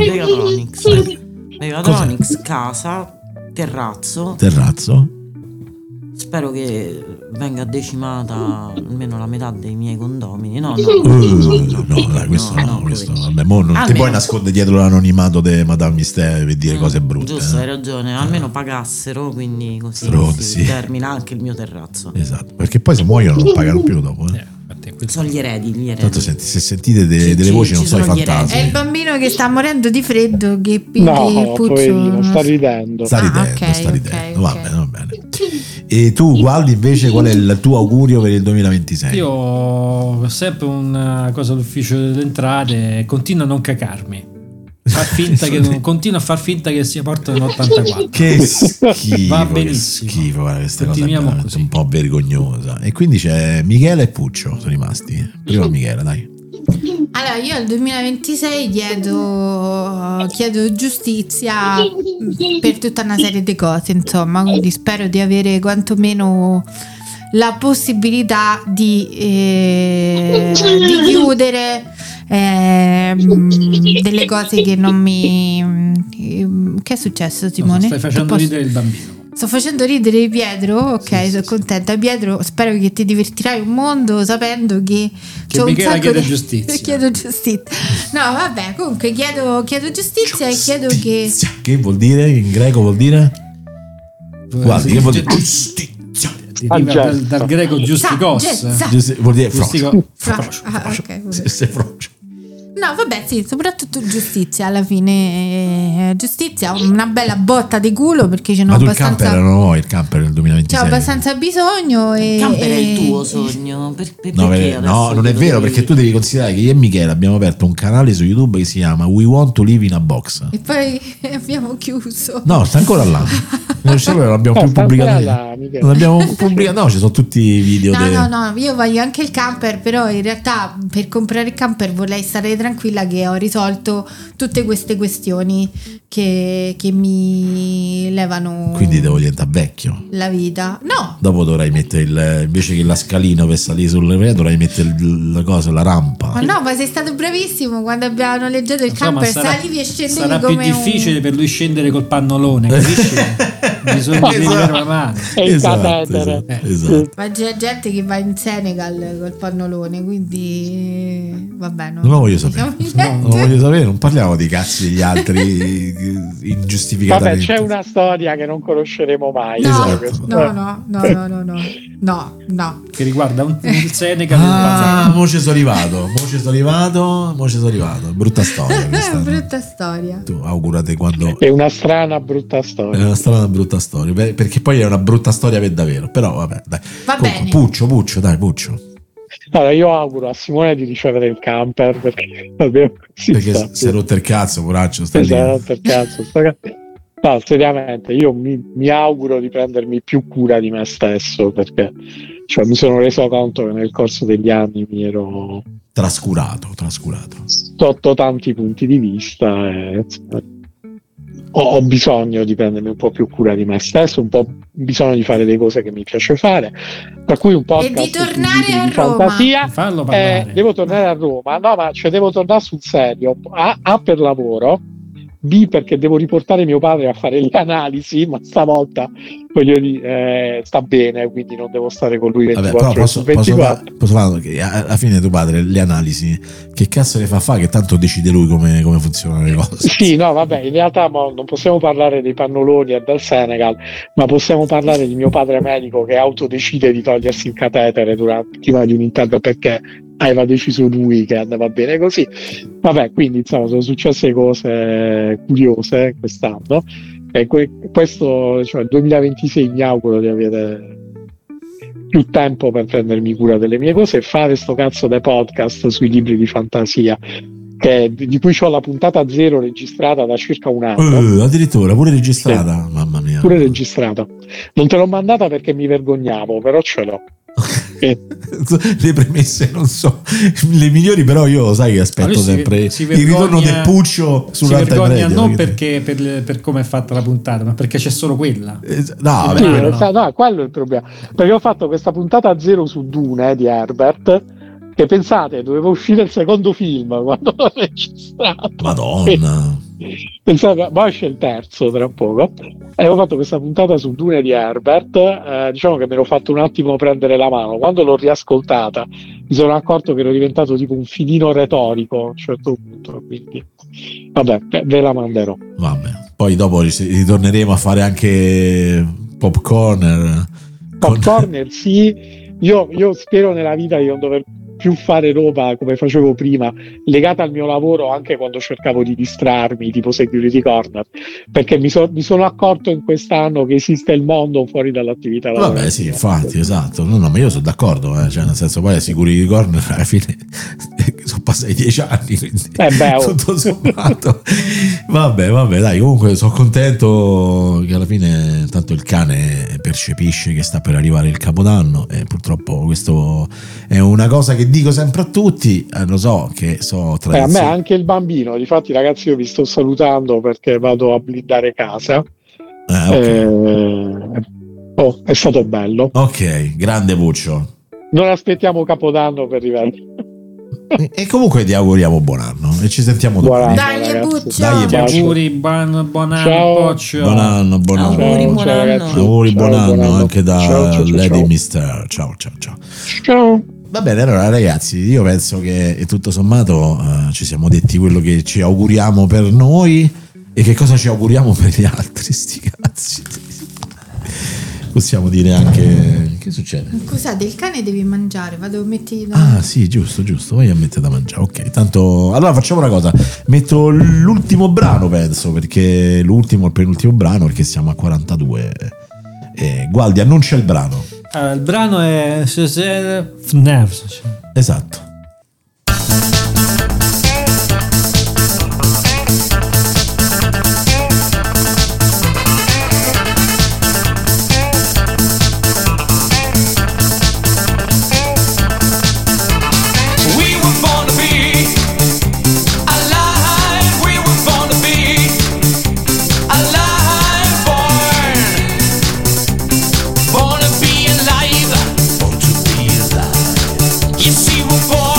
Megatronics, casa, terrazzo. Spero che venga decimata almeno la metà dei miei condomini. No, dai, questo vabbè, mo non ti puoi nascondere dietro l'anonimato di Madame Mystère per dire cose brutte. Giusto, hai ragione, almeno pagassero, quindi così si termina anche il mio terrazzo. Esatto, perché poi se muoiono non pagano più dopo. Sono gli eredi. Tanto se sentite delle voci non sono i fantasmi. È il bambino che sta morendo di freddo che poverino, sta ridendo. Sta ridendo. Va bene. E tu, Gualdi, invece qual è il tuo augurio per il 2026? Io ho sempre una cosa all'ufficio delle entrate, continuo a non cacarmi. Continua a far finta che sia porta dell'84. Che schifo. Va benissimo. Schifo, questa cosa è un po' vergognosa. E quindi c'è Michela e Puccio sono rimasti. Prima Michela, dai. Allora, io al 2026 chiedo giustizia per tutta una serie di cose, insomma, quindi spero di avere quantomeno la possibilità di chiudere delle cose che non mi... Che è successo, Simone? Stai facendo ridere il bambino. Sto facendo ridere Pietro, ok, sono contenta. Pietro, spero che ti divertirai un mondo sapendo che Michela chiede giustizia. Chiedo giustizia. No, vabbè, comunque chiedo giustizia e chiedo che... Che vuol dire? In greco vuol dire? Guardi, che vuol dire? Giustizia. Dal greco giusticos. Vuol dire frocio. No, vabbè, sì, soprattutto giustizia alla fine. Giustizia, una bella botta di culo perché ce n'ho abbastanza. Ma tu il camper non ho il camper nel 2026. C'ho abbastanza bisogno. Il camper è il tuo sogno. No, non è vero, perché tu devi considerare che io e Michele abbiamo aperto un canale su YouTube che si chiama We Want to Live in a Box. E poi abbiamo chiuso. No, sta ancora là. Non l'abbiamo più pubblicato. Non abbiamo pubblicato. No, ci sono tutti i video. No, io voglio anche il camper, però in realtà per comprare il camper vorrei stare tranquilla che ho risolto tutte queste questioni che mi levano. Quindi devo diventare vecchio la vita. No, dopo dovrai mettere invece che la scalina per salire sulle via dovrai mettere la rampa. Ma no, ma sei stato bravissimo quando abbiamo noleggiato il camper, salivi e scendevi sarà come più difficile per lui scendere col pannolone, capisci? Bisogna prendere la mano. Esatto. Ma c'è gente che va in Senegal col pannolone, quindi vabbè, non lo voglio sapere. Non parliamo dei cazzi degli altri ingiustificatamente. Vabbè, c'è una storia che non conosceremo mai. No. No. che riguarda il Senegal. Mo ci sono arrivato. Brutta storia questa. Brutta storia. Tu augurate quando... È una strana brutta storia. È una strana brutta storia, perché poi è una brutta storia per davvero. Però vabbè, dai. Va bene. Puccio. Allora, io auguro a Simone di ricevere il camper perché si è rotto il cazzo, poraccio. Si è rotto il cazzo. No, seriamente, io mi auguro di prendermi più cura di me stesso perché mi sono reso conto che nel corso degli anni mi ero trascurato sotto tanti punti di vista e, ho bisogno di prendermi un po' più cura di me stesso, un po' bisogno di fare le cose che mi piace fare, per cui un podcast e di tornare a di Roma. fantasia. Fallo parlare. Devo tornare a Roma, no, ma devo tornare sul serio, A per lavoro, B perché devo riportare mio padre a fare le analisi, ma stavolta voglio dire sta bene, quindi non devo stare con lui 24 ore su 24. Posso fare che alla fine tuo padre le analisi che cazzo le fa fare, che tanto decide lui come funzionano le cose. Sì, no, vabbè, in realtà non possiamo parlare dei pannoloni e del Senegal, ma possiamo parlare di mio padre medico che autodecide di togliersi il catetere prima di un intervento perché aveva deciso lui che andava bene così. Vabbè, quindi insomma sono successe cose curiose quest'anno e questo, cioè il 2026, mi auguro di avere più tempo per prendermi cura delle mie cose e fare sto cazzo di podcast sui libri di fantasia di cui ho la puntata 0 registrata da circa un anno. Addirittura pure registrata? Sì. Mamma mia, pure registrata. Non te l'ho mandata perché mi vergognavo, però ce l'ho. Le premesse non so le migliori, però io sai che aspetto sempre il ritorno del Puccio si vergogna non perché per come è fatta la puntata, ma perché c'è solo quella. No, quello è il problema, perché ho fatto questa puntata 0 su Dune di Herbert, che pensate doveva uscire il secondo film quando l'ho registrato. Madonna. Pensate, ma esce il terzo tra poco. E ho fatto questa puntata su Dune di Herbert, diciamo che mi ero fatto un attimo prendere la mano. Quando l'ho riascoltata mi sono accorto che ero diventato tipo un filino retorico a un certo punto, quindi vabbè, ve la manderò. Vabbè, poi dopo ritorneremo a fare anche Popcorner. Sì, io spero nella vita di non dover più fare roba come facevo prima, legata al mio lavoro, anche quando cercavo di distrarmi, tipo Security Corner, perché mi sono accorto in quest'anno che esiste il mondo fuori dall'attività lavorativa. Vabbè, sì, infatti, esatto. No, ma io sono d'accordo, cioè nel senso, poi Security Corner alla fine sono passati 10 anni, quindi tutto sommato. Vabbè, dai, comunque sono contento che alla fine tanto il cane percepisce che sta per arrivare il Capodanno e purtroppo questo è una cosa che dico sempre a tutti, lo so che so a me anche il bambino, difatti ragazzi io vi sto salutando perché vado a blindare casa. Okay. È stato bello. Ok, grande Puccio. Non aspettiamo Capodanno per arrivare. E comunque ti auguriamo buon anno e ci sentiamo domani. Dai Puccio. Auguri, buon anno, Puccio. Buon anno. Auguri, buon anno anche da Lady Mister. Ciao. Va bene, allora ragazzi, io penso che tutto sommato ci siamo detti quello che ci auguriamo per noi e che cosa ci auguriamo per gli altri, sti cazzi. Possiamo dire anche che succede? Scusate, il cane devi mangiare, vado a mettere sì, giusto, vai a mettere da mangiare. Ok, tanto allora facciamo una cosa, metto l'ultimo brano, penso, perché il penultimo brano, perché siamo a 42. Gualdi, annuncia il brano. Il brano è esatto. You see, we're born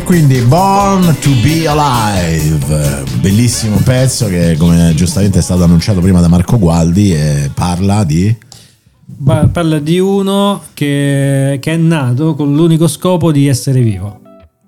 quindi Born to be Alive, bellissimo pezzo che, come giustamente è stato annunciato prima da Marco Gualdi, parla di uno che è nato con l'unico scopo di essere vivo.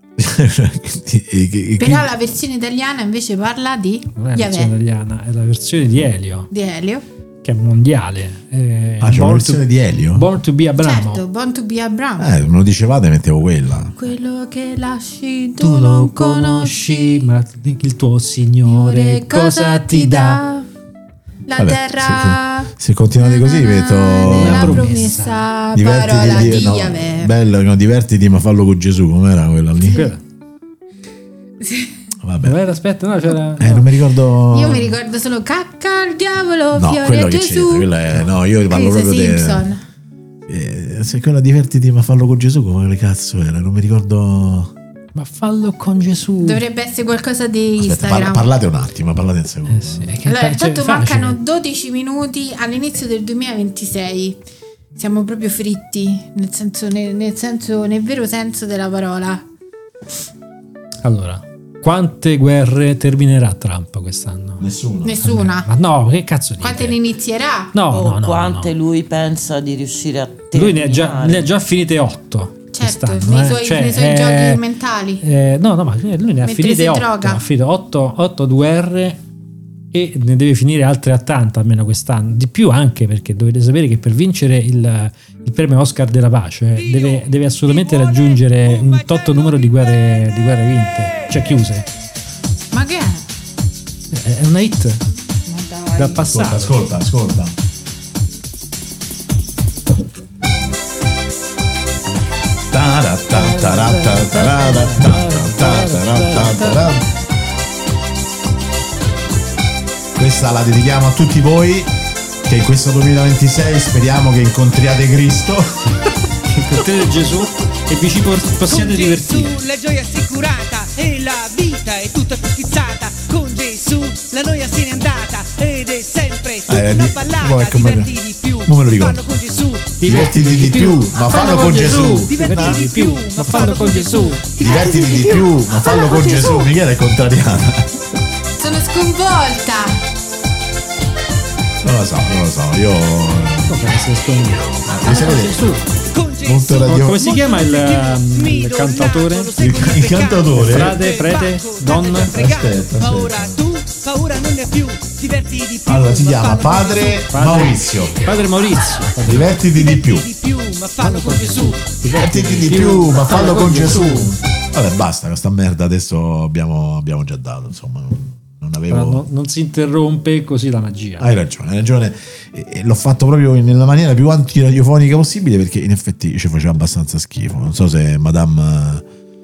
Però la versione italiana invece parla di non è la versione italiana, è la versione di Elio, che è mondiale. C'è una versione di Elio? Born to be Abramo. Certo, Born to be Abramo. Me lo dicevate, mettevo quella. Quello che lasci tu non conosci, ma il tuo Signore cosa ti dà? La terra. Se continuate così metto la promessa, parola di Yahweh. Bello, no, divertiti ma fallo con Gesù. Com'era quella lì? Sì. Vabbè. Aspetta, no, c'era. Non mi ricordo. Io mi ricordo solo cacca al diavolo, no, fiore a Gesù. No, io parlo proprio Simpson. Se quella divertiti ma fallo con Gesù, come cazzo era? Non mi ricordo. Ma fallo con Gesù. Dovrebbe essere qualcosa di Instagram. Parlate un attimo, parlate un secondo. Sì, allora, intanto mancano 12 minuti all'inizio del 2026. Siamo proprio fritti, nel vero senso della parola. Allora, quante guerre terminerà Trump quest'anno? Nessuna. Ma no, che cazzo dite? Quante ne inizierà? No, quante lui pensa di riuscire a terminare? Lui ne ha già finite 8. Certo, nei suoi giochi mentali. No, ma lui ne ha finite 8. Ha finito 8 guerre e ne deve finire altre 80 almeno quest'anno. Di più anche perché dovete sapere che per vincere il premio Oscar della pace deve assolutamente raggiungere un tot numero di guerre vinte, cioè chiuse. Ma che è? È una hit dal passato. Ascolta. Questa la dedichiamo a tutti voi che in questo 2026 speriamo che incontriate Cristo, che incontriate Gesù e vi ci possiate divertire. La gioia assicurata e la vita è tutta schizzata. Con Gesù la noia se n'è andata ed è sempre tutta una ballata. Divertiti di più, fallo con Gesù. Divertiti di più, ma fallo con Gesù. Divertiti di più, ma fallo con Gesù. Divertiti di più, ma fallo con Gesù. Michele è contrariata. Sono sconvolta. Non lo so, io. Come sei sconvolto? Molto radio. Come si chiama il cantautore? Il cantautore? Frate, prete, donna. Aspetta. Paura non ne più. Divertiti di più. Allora si chiama Padre Maurizio. Padre Maurizio. Divertiti di più. Ma fallo con Gesù. Divertiti di più, ma fallo con Gesù. Vabbè, basta, questa merda adesso abbiamo già dato, insomma. Non avevo. Non si interrompe così la magia. Hai ragione. E l'ho fatto proprio nella maniera più antiradiofonica possibile perché in effetti ci faceva abbastanza schifo. Non so se Madame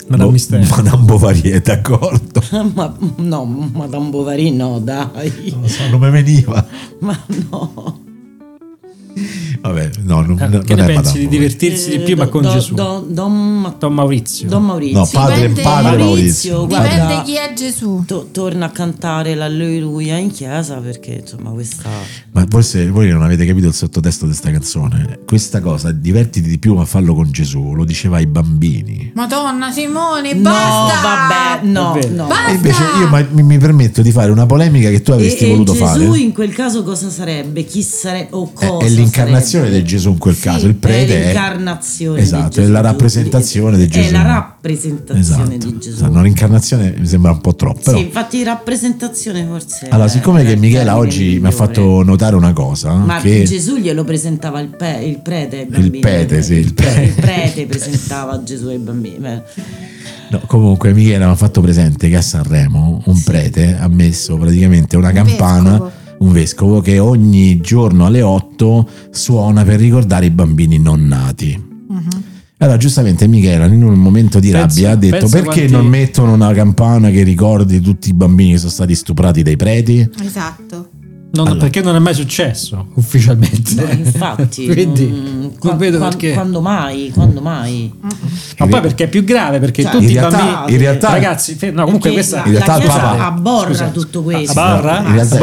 Bovary è d'accordo. No, Madame Bovary no, dai. Non lo so, non mi veniva. Ma no. Vabbè, non che è ne pensi Madame di divertirsi di più ma con Gesù? Don Maurizio. No, padre Maurizio. Dipende chi è Gesù. Torna a cantare l'alleluia in chiesa perché insomma questa. Ma forse voi non avete capito il sottotesto di questa canzone. Questa cosa, divertiti di più ma fallo con Gesù, lo diceva ai bambini. Madonna Simone, basta. No, basta. E invece io mi permetto di fare una polemica che tu avresti voluto Gesù fare. Gesù in quel caso cosa sarebbe? Chi sarebbe o cosa? È l'incarnazione di Gesù in quel caso, il prete è l'incarnazione. Esatto, è la rappresentazione di Gesù. È la rappresentazione di Gesù. Esatto, l'incarnazione mi sembra un po' troppo. Però. Sì, infatti rappresentazione forse. Allora, siccome che Michela oggi mi ha fatto notare una cosa, ma che Gesù glielo presentava il prete ai Il bambini. prete presentava Gesù ai bambini. No, comunque Michela mi ha fatto presente che a Sanremo un prete ha messo praticamente una campana, un vescovo che ogni giorno alle 8 suona per ricordare i bambini non nati. Allora giustamente Michela in un momento di rabbia ha detto perché non mettono una campana che ricordi tutti i bambini che sono stati stuprati dai preti? Esatto. allora, perché non è mai successo ufficialmente. No, infatti. Quindi non vedo perché. Quando mai? Ma poi perché è più grave, perché tutti i bambini, in realtà, ragazzi, no, comunque questa in realtà il Papa abborra tutto questo. La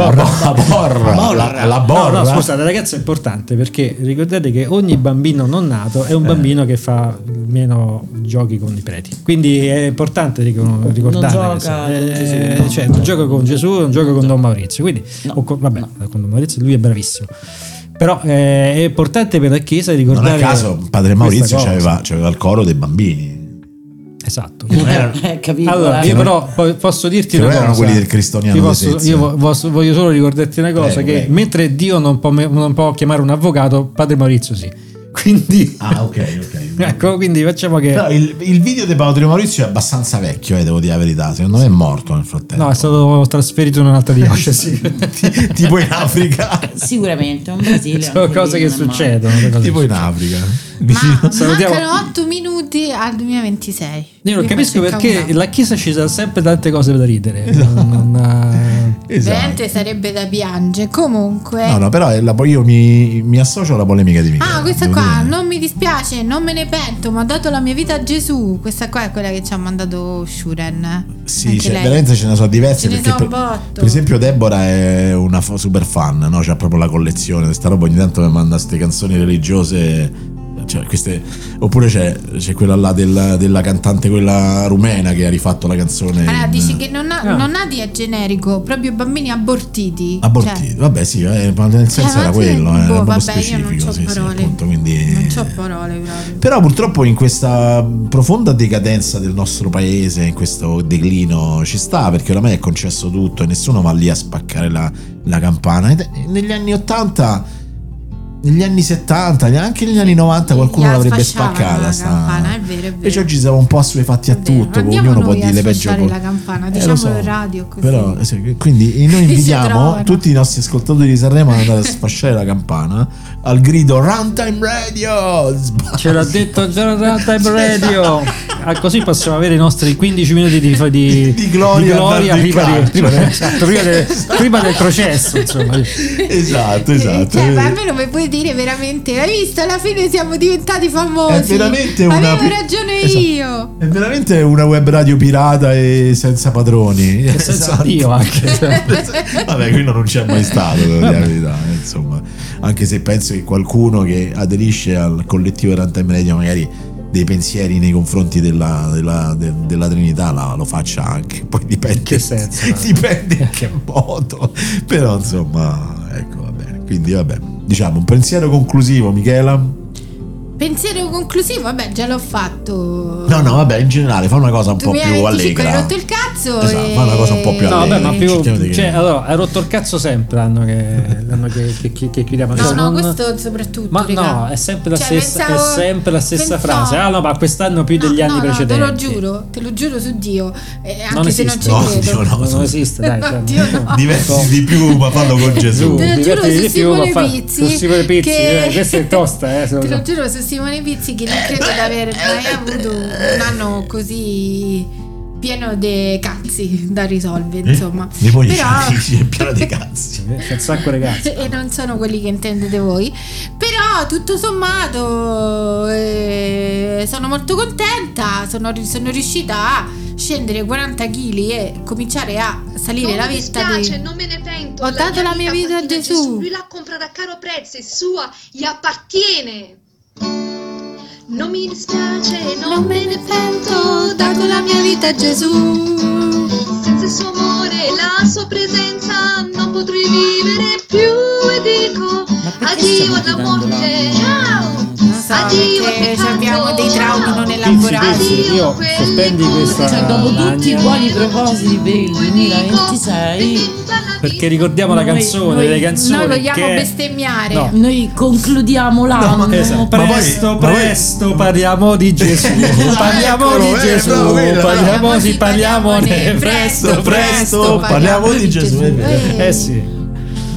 borra. No, scusate ragazzi, è importante perché ricordate che ogni bambino non nato è un bambino che fa meno giochi con i preti, quindi è importante ricordare non gioca cioè non gioca con Gesù, non gioca con Don Maurizio, quindi con Don Maurizio lui è bravissimo, però è importante per la Chiesa ricordare. Non a caso padre Maurizio c'aveva il coro dei bambini. Esatto. Capito, allora io però posso dirti una cosa, erano quelli del Cristoniano. Io voglio solo ricordarti una cosa, che mentre Dio non può chiamare un avvocato, padre Maurizio sì. Quindi ok. Ecco, quindi facciamo che però il video di padre Maurizio è abbastanza vecchio, devo dire la verità, secondo me è morto nel frattempo. No, è stato trasferito in un'altra diocesi. Tipo in Africa. Sicuramente, in Brasile. Sono cose che succedono. Tipo in Africa. Mancano 8 minuti al 2026. Io non capisco perché la Chiesa ci sa sempre tante cose da ridere. Veramente sarebbe da piangere. Comunque no, però io mi associo alla polemica di Michele. Questa qua non mi dispiace, non me ne pento, ma ho dato la mia vita a Gesù. Questa qua è quella che ci ha mandato Shuren. Sì, veramente ce ne sono diverse, perché per esempio Deborah è una super fan, no? C'ha proprio la collezione di sta roba, ogni tanto mi manda ste canzoni religiose. Cioè, oppure c'è quella là della cantante, quella rumena, che ha rifatto la canzone. Allora dici che non è generico, proprio bambini abortiti. Cioè. Vabbè sì, ma nel senso era quello, era proprio specifico. Io non c'ho parole. Appunto, quindi. Non c'ho parole proprio. Però purtroppo in questa profonda decadenza del nostro paese, in questo declino, ci sta, perché oramai è concesso tutto e nessuno va lì a spaccare la campana. Negli anni 80, negli anni 70, anche negli anni 90 qualcuno l'avrebbe spaccata sta campana, è vero. E oggi siamo un po' assuefatti a tutto, ognuno può dire peggio la campana, diciamo in radio così. Però, quindi noi invitiamo tutti i nostri ascoltatori di Sanremo ad andare a sfasciare la campana al grido Runtime Radio. Ce l'ha detto Runtime Radio. Così possiamo avere i nostri 15 minuti di gloria prima del processo, insomma. Esatto. Ma almeno mi puoi dire veramente, hai visto, alla fine siamo diventati famosi, è veramente avevo ragione io. È veramente una web radio pirata e senza padroni e senza Dio anche. Vabbè, quello non c'è mai stato, per la verità, insomma, anche se penso che qualcuno che aderisce al collettivo Runtime Radio magari dei pensieri nei confronti della Trinità lo faccia anche, poi dipende che senso, dipende in che modo, però insomma, ecco, va bene. Quindi vabbè, diciamo un pensiero conclusivo, Michela. Pensiero conclusivo, vabbè, già l'ho fatto. No, vabbè, in generale fa una cosa un po' più allegra. Hai rotto il cazzo. Esatto, fa una cosa un po' più allegra. No, vabbè, ma più, allora, hai rotto il cazzo sempre l'anno che chiudiamo. No, questo soprattutto. Ma no, è sempre la stessa frase. Ah no, ma quest'anno più degli anni precedenti. Te lo giuro su Dio. Anche se non ci credo. Non esiste, dai. Divertiti di più, ma fallo con Gesù. Te lo giuro su Simone Pizzi. Questa è tosta, te lo giuro su Simone Pizzi, che non credo di aver mai avuto un anno così pieno di cazzi da risolvere, insomma. Però è pieno di cazzi, un sacco di cazzi. E non sono quelli che intendete voi. Però tutto sommato sono molto contenta, sono riuscita a scendere 40 kg e cominciare a salire la vetta. Non me ne pento. Ho dato la mia vita a Gesù. Lui l'ha comprata a caro prezzo, è sua, gli appartiene. Non mi dispiace, non me ne pento, ho dato la mia vita a Gesù. Senza il suo amore e la sua presenza non potrei vivere più, e dico addio alla morte, ciao. Addio perché abbiamo dei traumi non elaborati. Io sospendi questa, cioè, dopo tutti i buoni propositi per il 2026, perché ricordiamo la canzone, le canzoni. Noi vogliamo bestemmiare. No. Noi concludiamo l'anno. Esatto. Presto parliamo di Gesù. Parliamone. Presto parliamo di Gesù. Sì.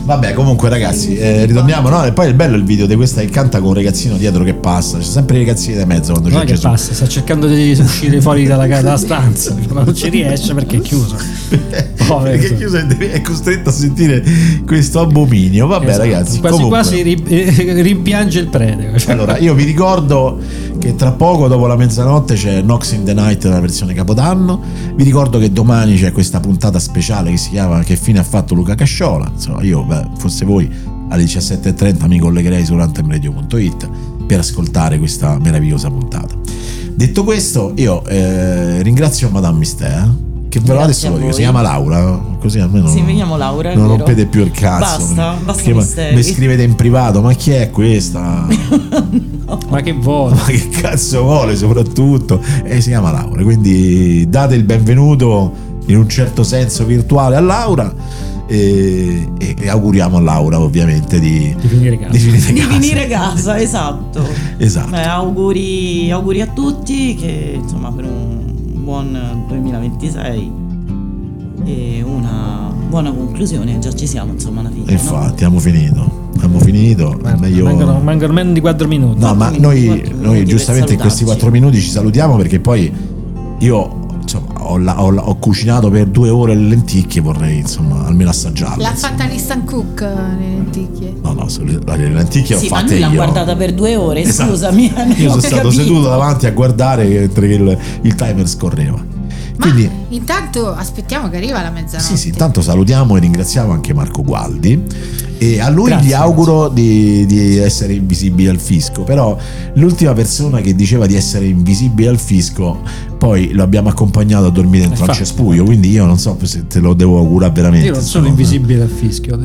Vabbè, comunque ragazzi, ritorniamo, no? E poi il bello è il video di questa che canta con un ragazzino dietro che passa. C'è sempre i ragazzini di mezzo quando c'è Gesù. Passa, sta cercando di uscire fuori dalla stanza, ma non ci riesce perché è chiuso. Perché è chiuso e è costretto a sentire questo abominio. Vabbè, esatto. Ragazzi, quasi rimpiange il prete. Allora, io vi ricordo che tra poco, dopo la mezzanotte, c'è Knocks in the Night nella versione Capodanno. Vi ricordo che domani c'è questa puntata speciale che si chiama Che fine ha fatto Luca Casciola. Insomma, io, fosse voi, alle 17:30 mi collegherei su rantemradio.it per ascoltare questa meravigliosa puntata. Detto questo, io ringrazio Madame Mistea, che però adesso lo dico, si chiama Laura, così almeno sì, mi chiamo Laura, non rompete più il cazzo. Basta mi scrivete in privato, ma chi è questa? No. Ma che vuole? Ma che cazzo vuole soprattutto? Si chiama Laura, quindi date il benvenuto in un certo senso virtuale a Laura e auguriamo a Laura ovviamente di finire casa, esatto. Beh, auguri a tutti, che insomma per un buon 2026 e una buona conclusione, già ci siamo insomma alla fine. Infatti, no? Abbiamo finito. Mancano meno di 4 minuti. No, ma noi giustamente in questi 4 minuti ci salutiamo, perché poi io insomma ho cucinato per 2 ore le lenticchie, vorrei insomma almeno assaggiarle. L'ha fatta l'Instant Cook le lenticchie? No, le lenticchie sì, l'ho fatte io. Sì, ma lui l'ha guardata per 2 ore, esatto. Scusami. Io sono stato seduto davanti a guardare mentre il timer scorreva. Ma quindi, intanto aspettiamo che arriva la mezzanotte. Sì, intanto salutiamo e ringraziamo anche Marco Gualdi, e a lui gli auguro di essere invisibile al fisco. Però l'ultima persona che diceva di essere invisibile al fisco, poi lo abbiamo accompagnato a dormire dentro al cespuglio, quindi io non so se te lo devo augurare veramente. Io non sono invisibile al fischio.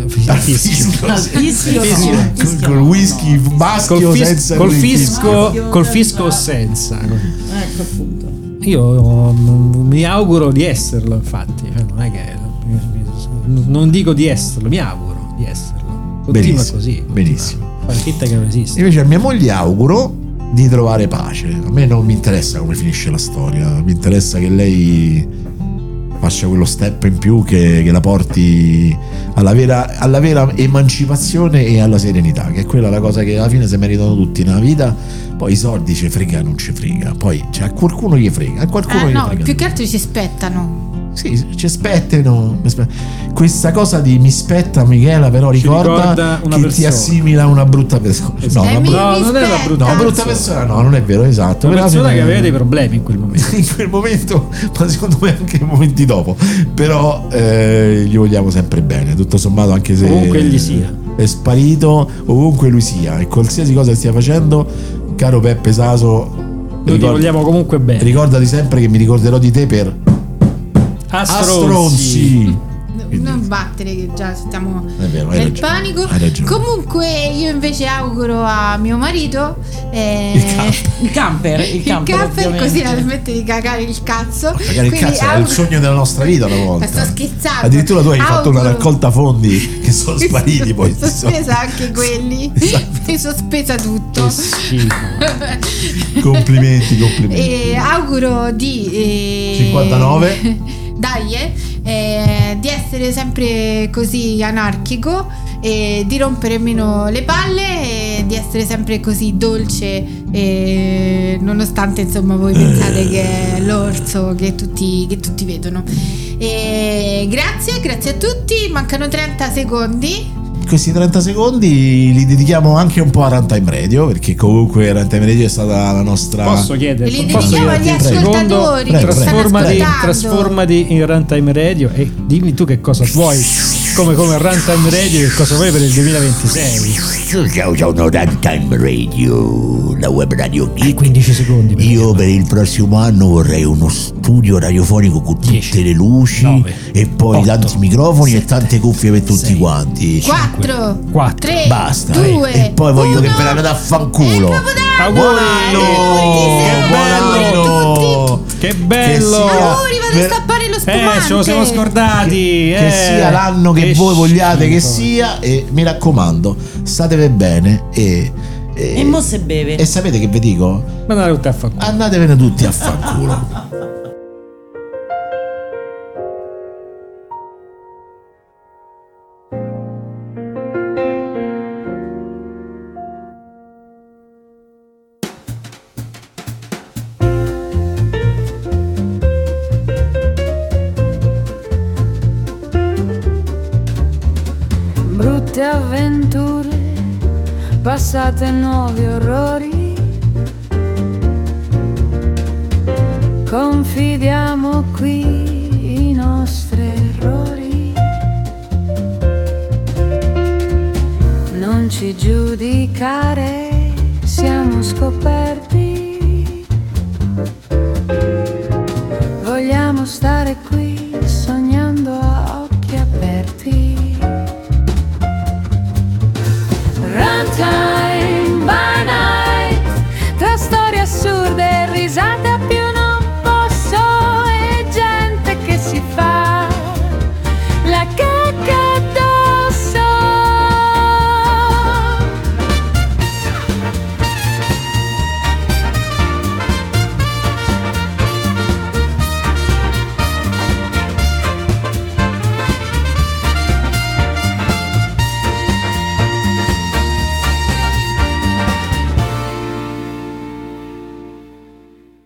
Col whisky maschio, senza col fisco o senza. Ecco appunto. Io mi auguro di esserlo, infatti, non è che non dico di esserlo, mi auguro di esserlo. Continua così. Benissimo. Fai finta che non esiste. Invece a mia moglie auguro di trovare pace. A me non mi interessa come finisce la storia, mi interessa che lei faccia quello step in più che la porti alla vera emancipazione e alla serenità, che è quella la cosa che alla fine si meritano tutti nella vita. Poi i soldi ci frega, non ci frega, poi a qualcuno gli frega, a qualcuno gli frega. Più che altro ci aspettano. Sì, ci aspettano. Questa cosa di mi spetta, Michela, però ricorda che ti assimila a una brutta persona. No, non è una brutta persona, no, non è vero, esatto. Una persona che aveva dei problemi in quel momento. In quel momento, ma secondo me anche nei momenti dopo. Però gli vogliamo sempre bene, tutto sommato, anche se ovunque egli sia. È sparito, ovunque lui sia, e qualsiasi cosa stia facendo, caro Peppe Saso, noi ti vogliamo comunque bene. Ricordati sempre che mi ricorderò di te per Astronzi. Non battere, che già stiamo nel panico. Comunque io invece auguro a mio marito il camper così la smette di cagare il cazzo. Cagare il cazzo è il sogno della nostra vita una volta. Sto scherzando. Addirittura tu hai fatto una raccolta fondi che sono spariti poi. Sospesa anche quelli. Esatto. Si sospesa tutto. Complimenti. E auguro di 59 di essere sempre così anarchico, e di rompere meno le palle, e di essere sempre così dolce, nonostante insomma voi pensate che è l'orso che tutti vedono. E grazie a tutti. Mancano 30 secondi. Questi 30 secondi li dedichiamo anche un po' a Runtime Radio, perché comunque Runtime Radio è stata la nostra. Posso chiedere? Li dedichiamo agli ascoltatori. Trasformati in Runtime Radio e dimmi tu che cosa vuoi come Runtime Radio, che cosa vuoi per il 2026. Ciao Runtime Radio, la web radio geek. 15 secondi. Io per il prossimo anno vorrei uno studio radiofonico con tutte le luci, 9, e poi 8, tanti microfoni 7, e tante cuffie per tutti 6, quanti. 4, 3, basta. 2, e poi voglio 1, che ve la date a fanculo. Buon anno! Che bello! Auguri, vado a stappare lo spumante. Ce lo siamo scordati. Che sia l'anno che voi vogliate che sia, e mi raccomando, statevi bene e mo se beve. E sapete che vi dico? Andate tutti a fanculo. Andatevene tutti a fanculo. avventure, passate nuovi orrori. Confidiamo qui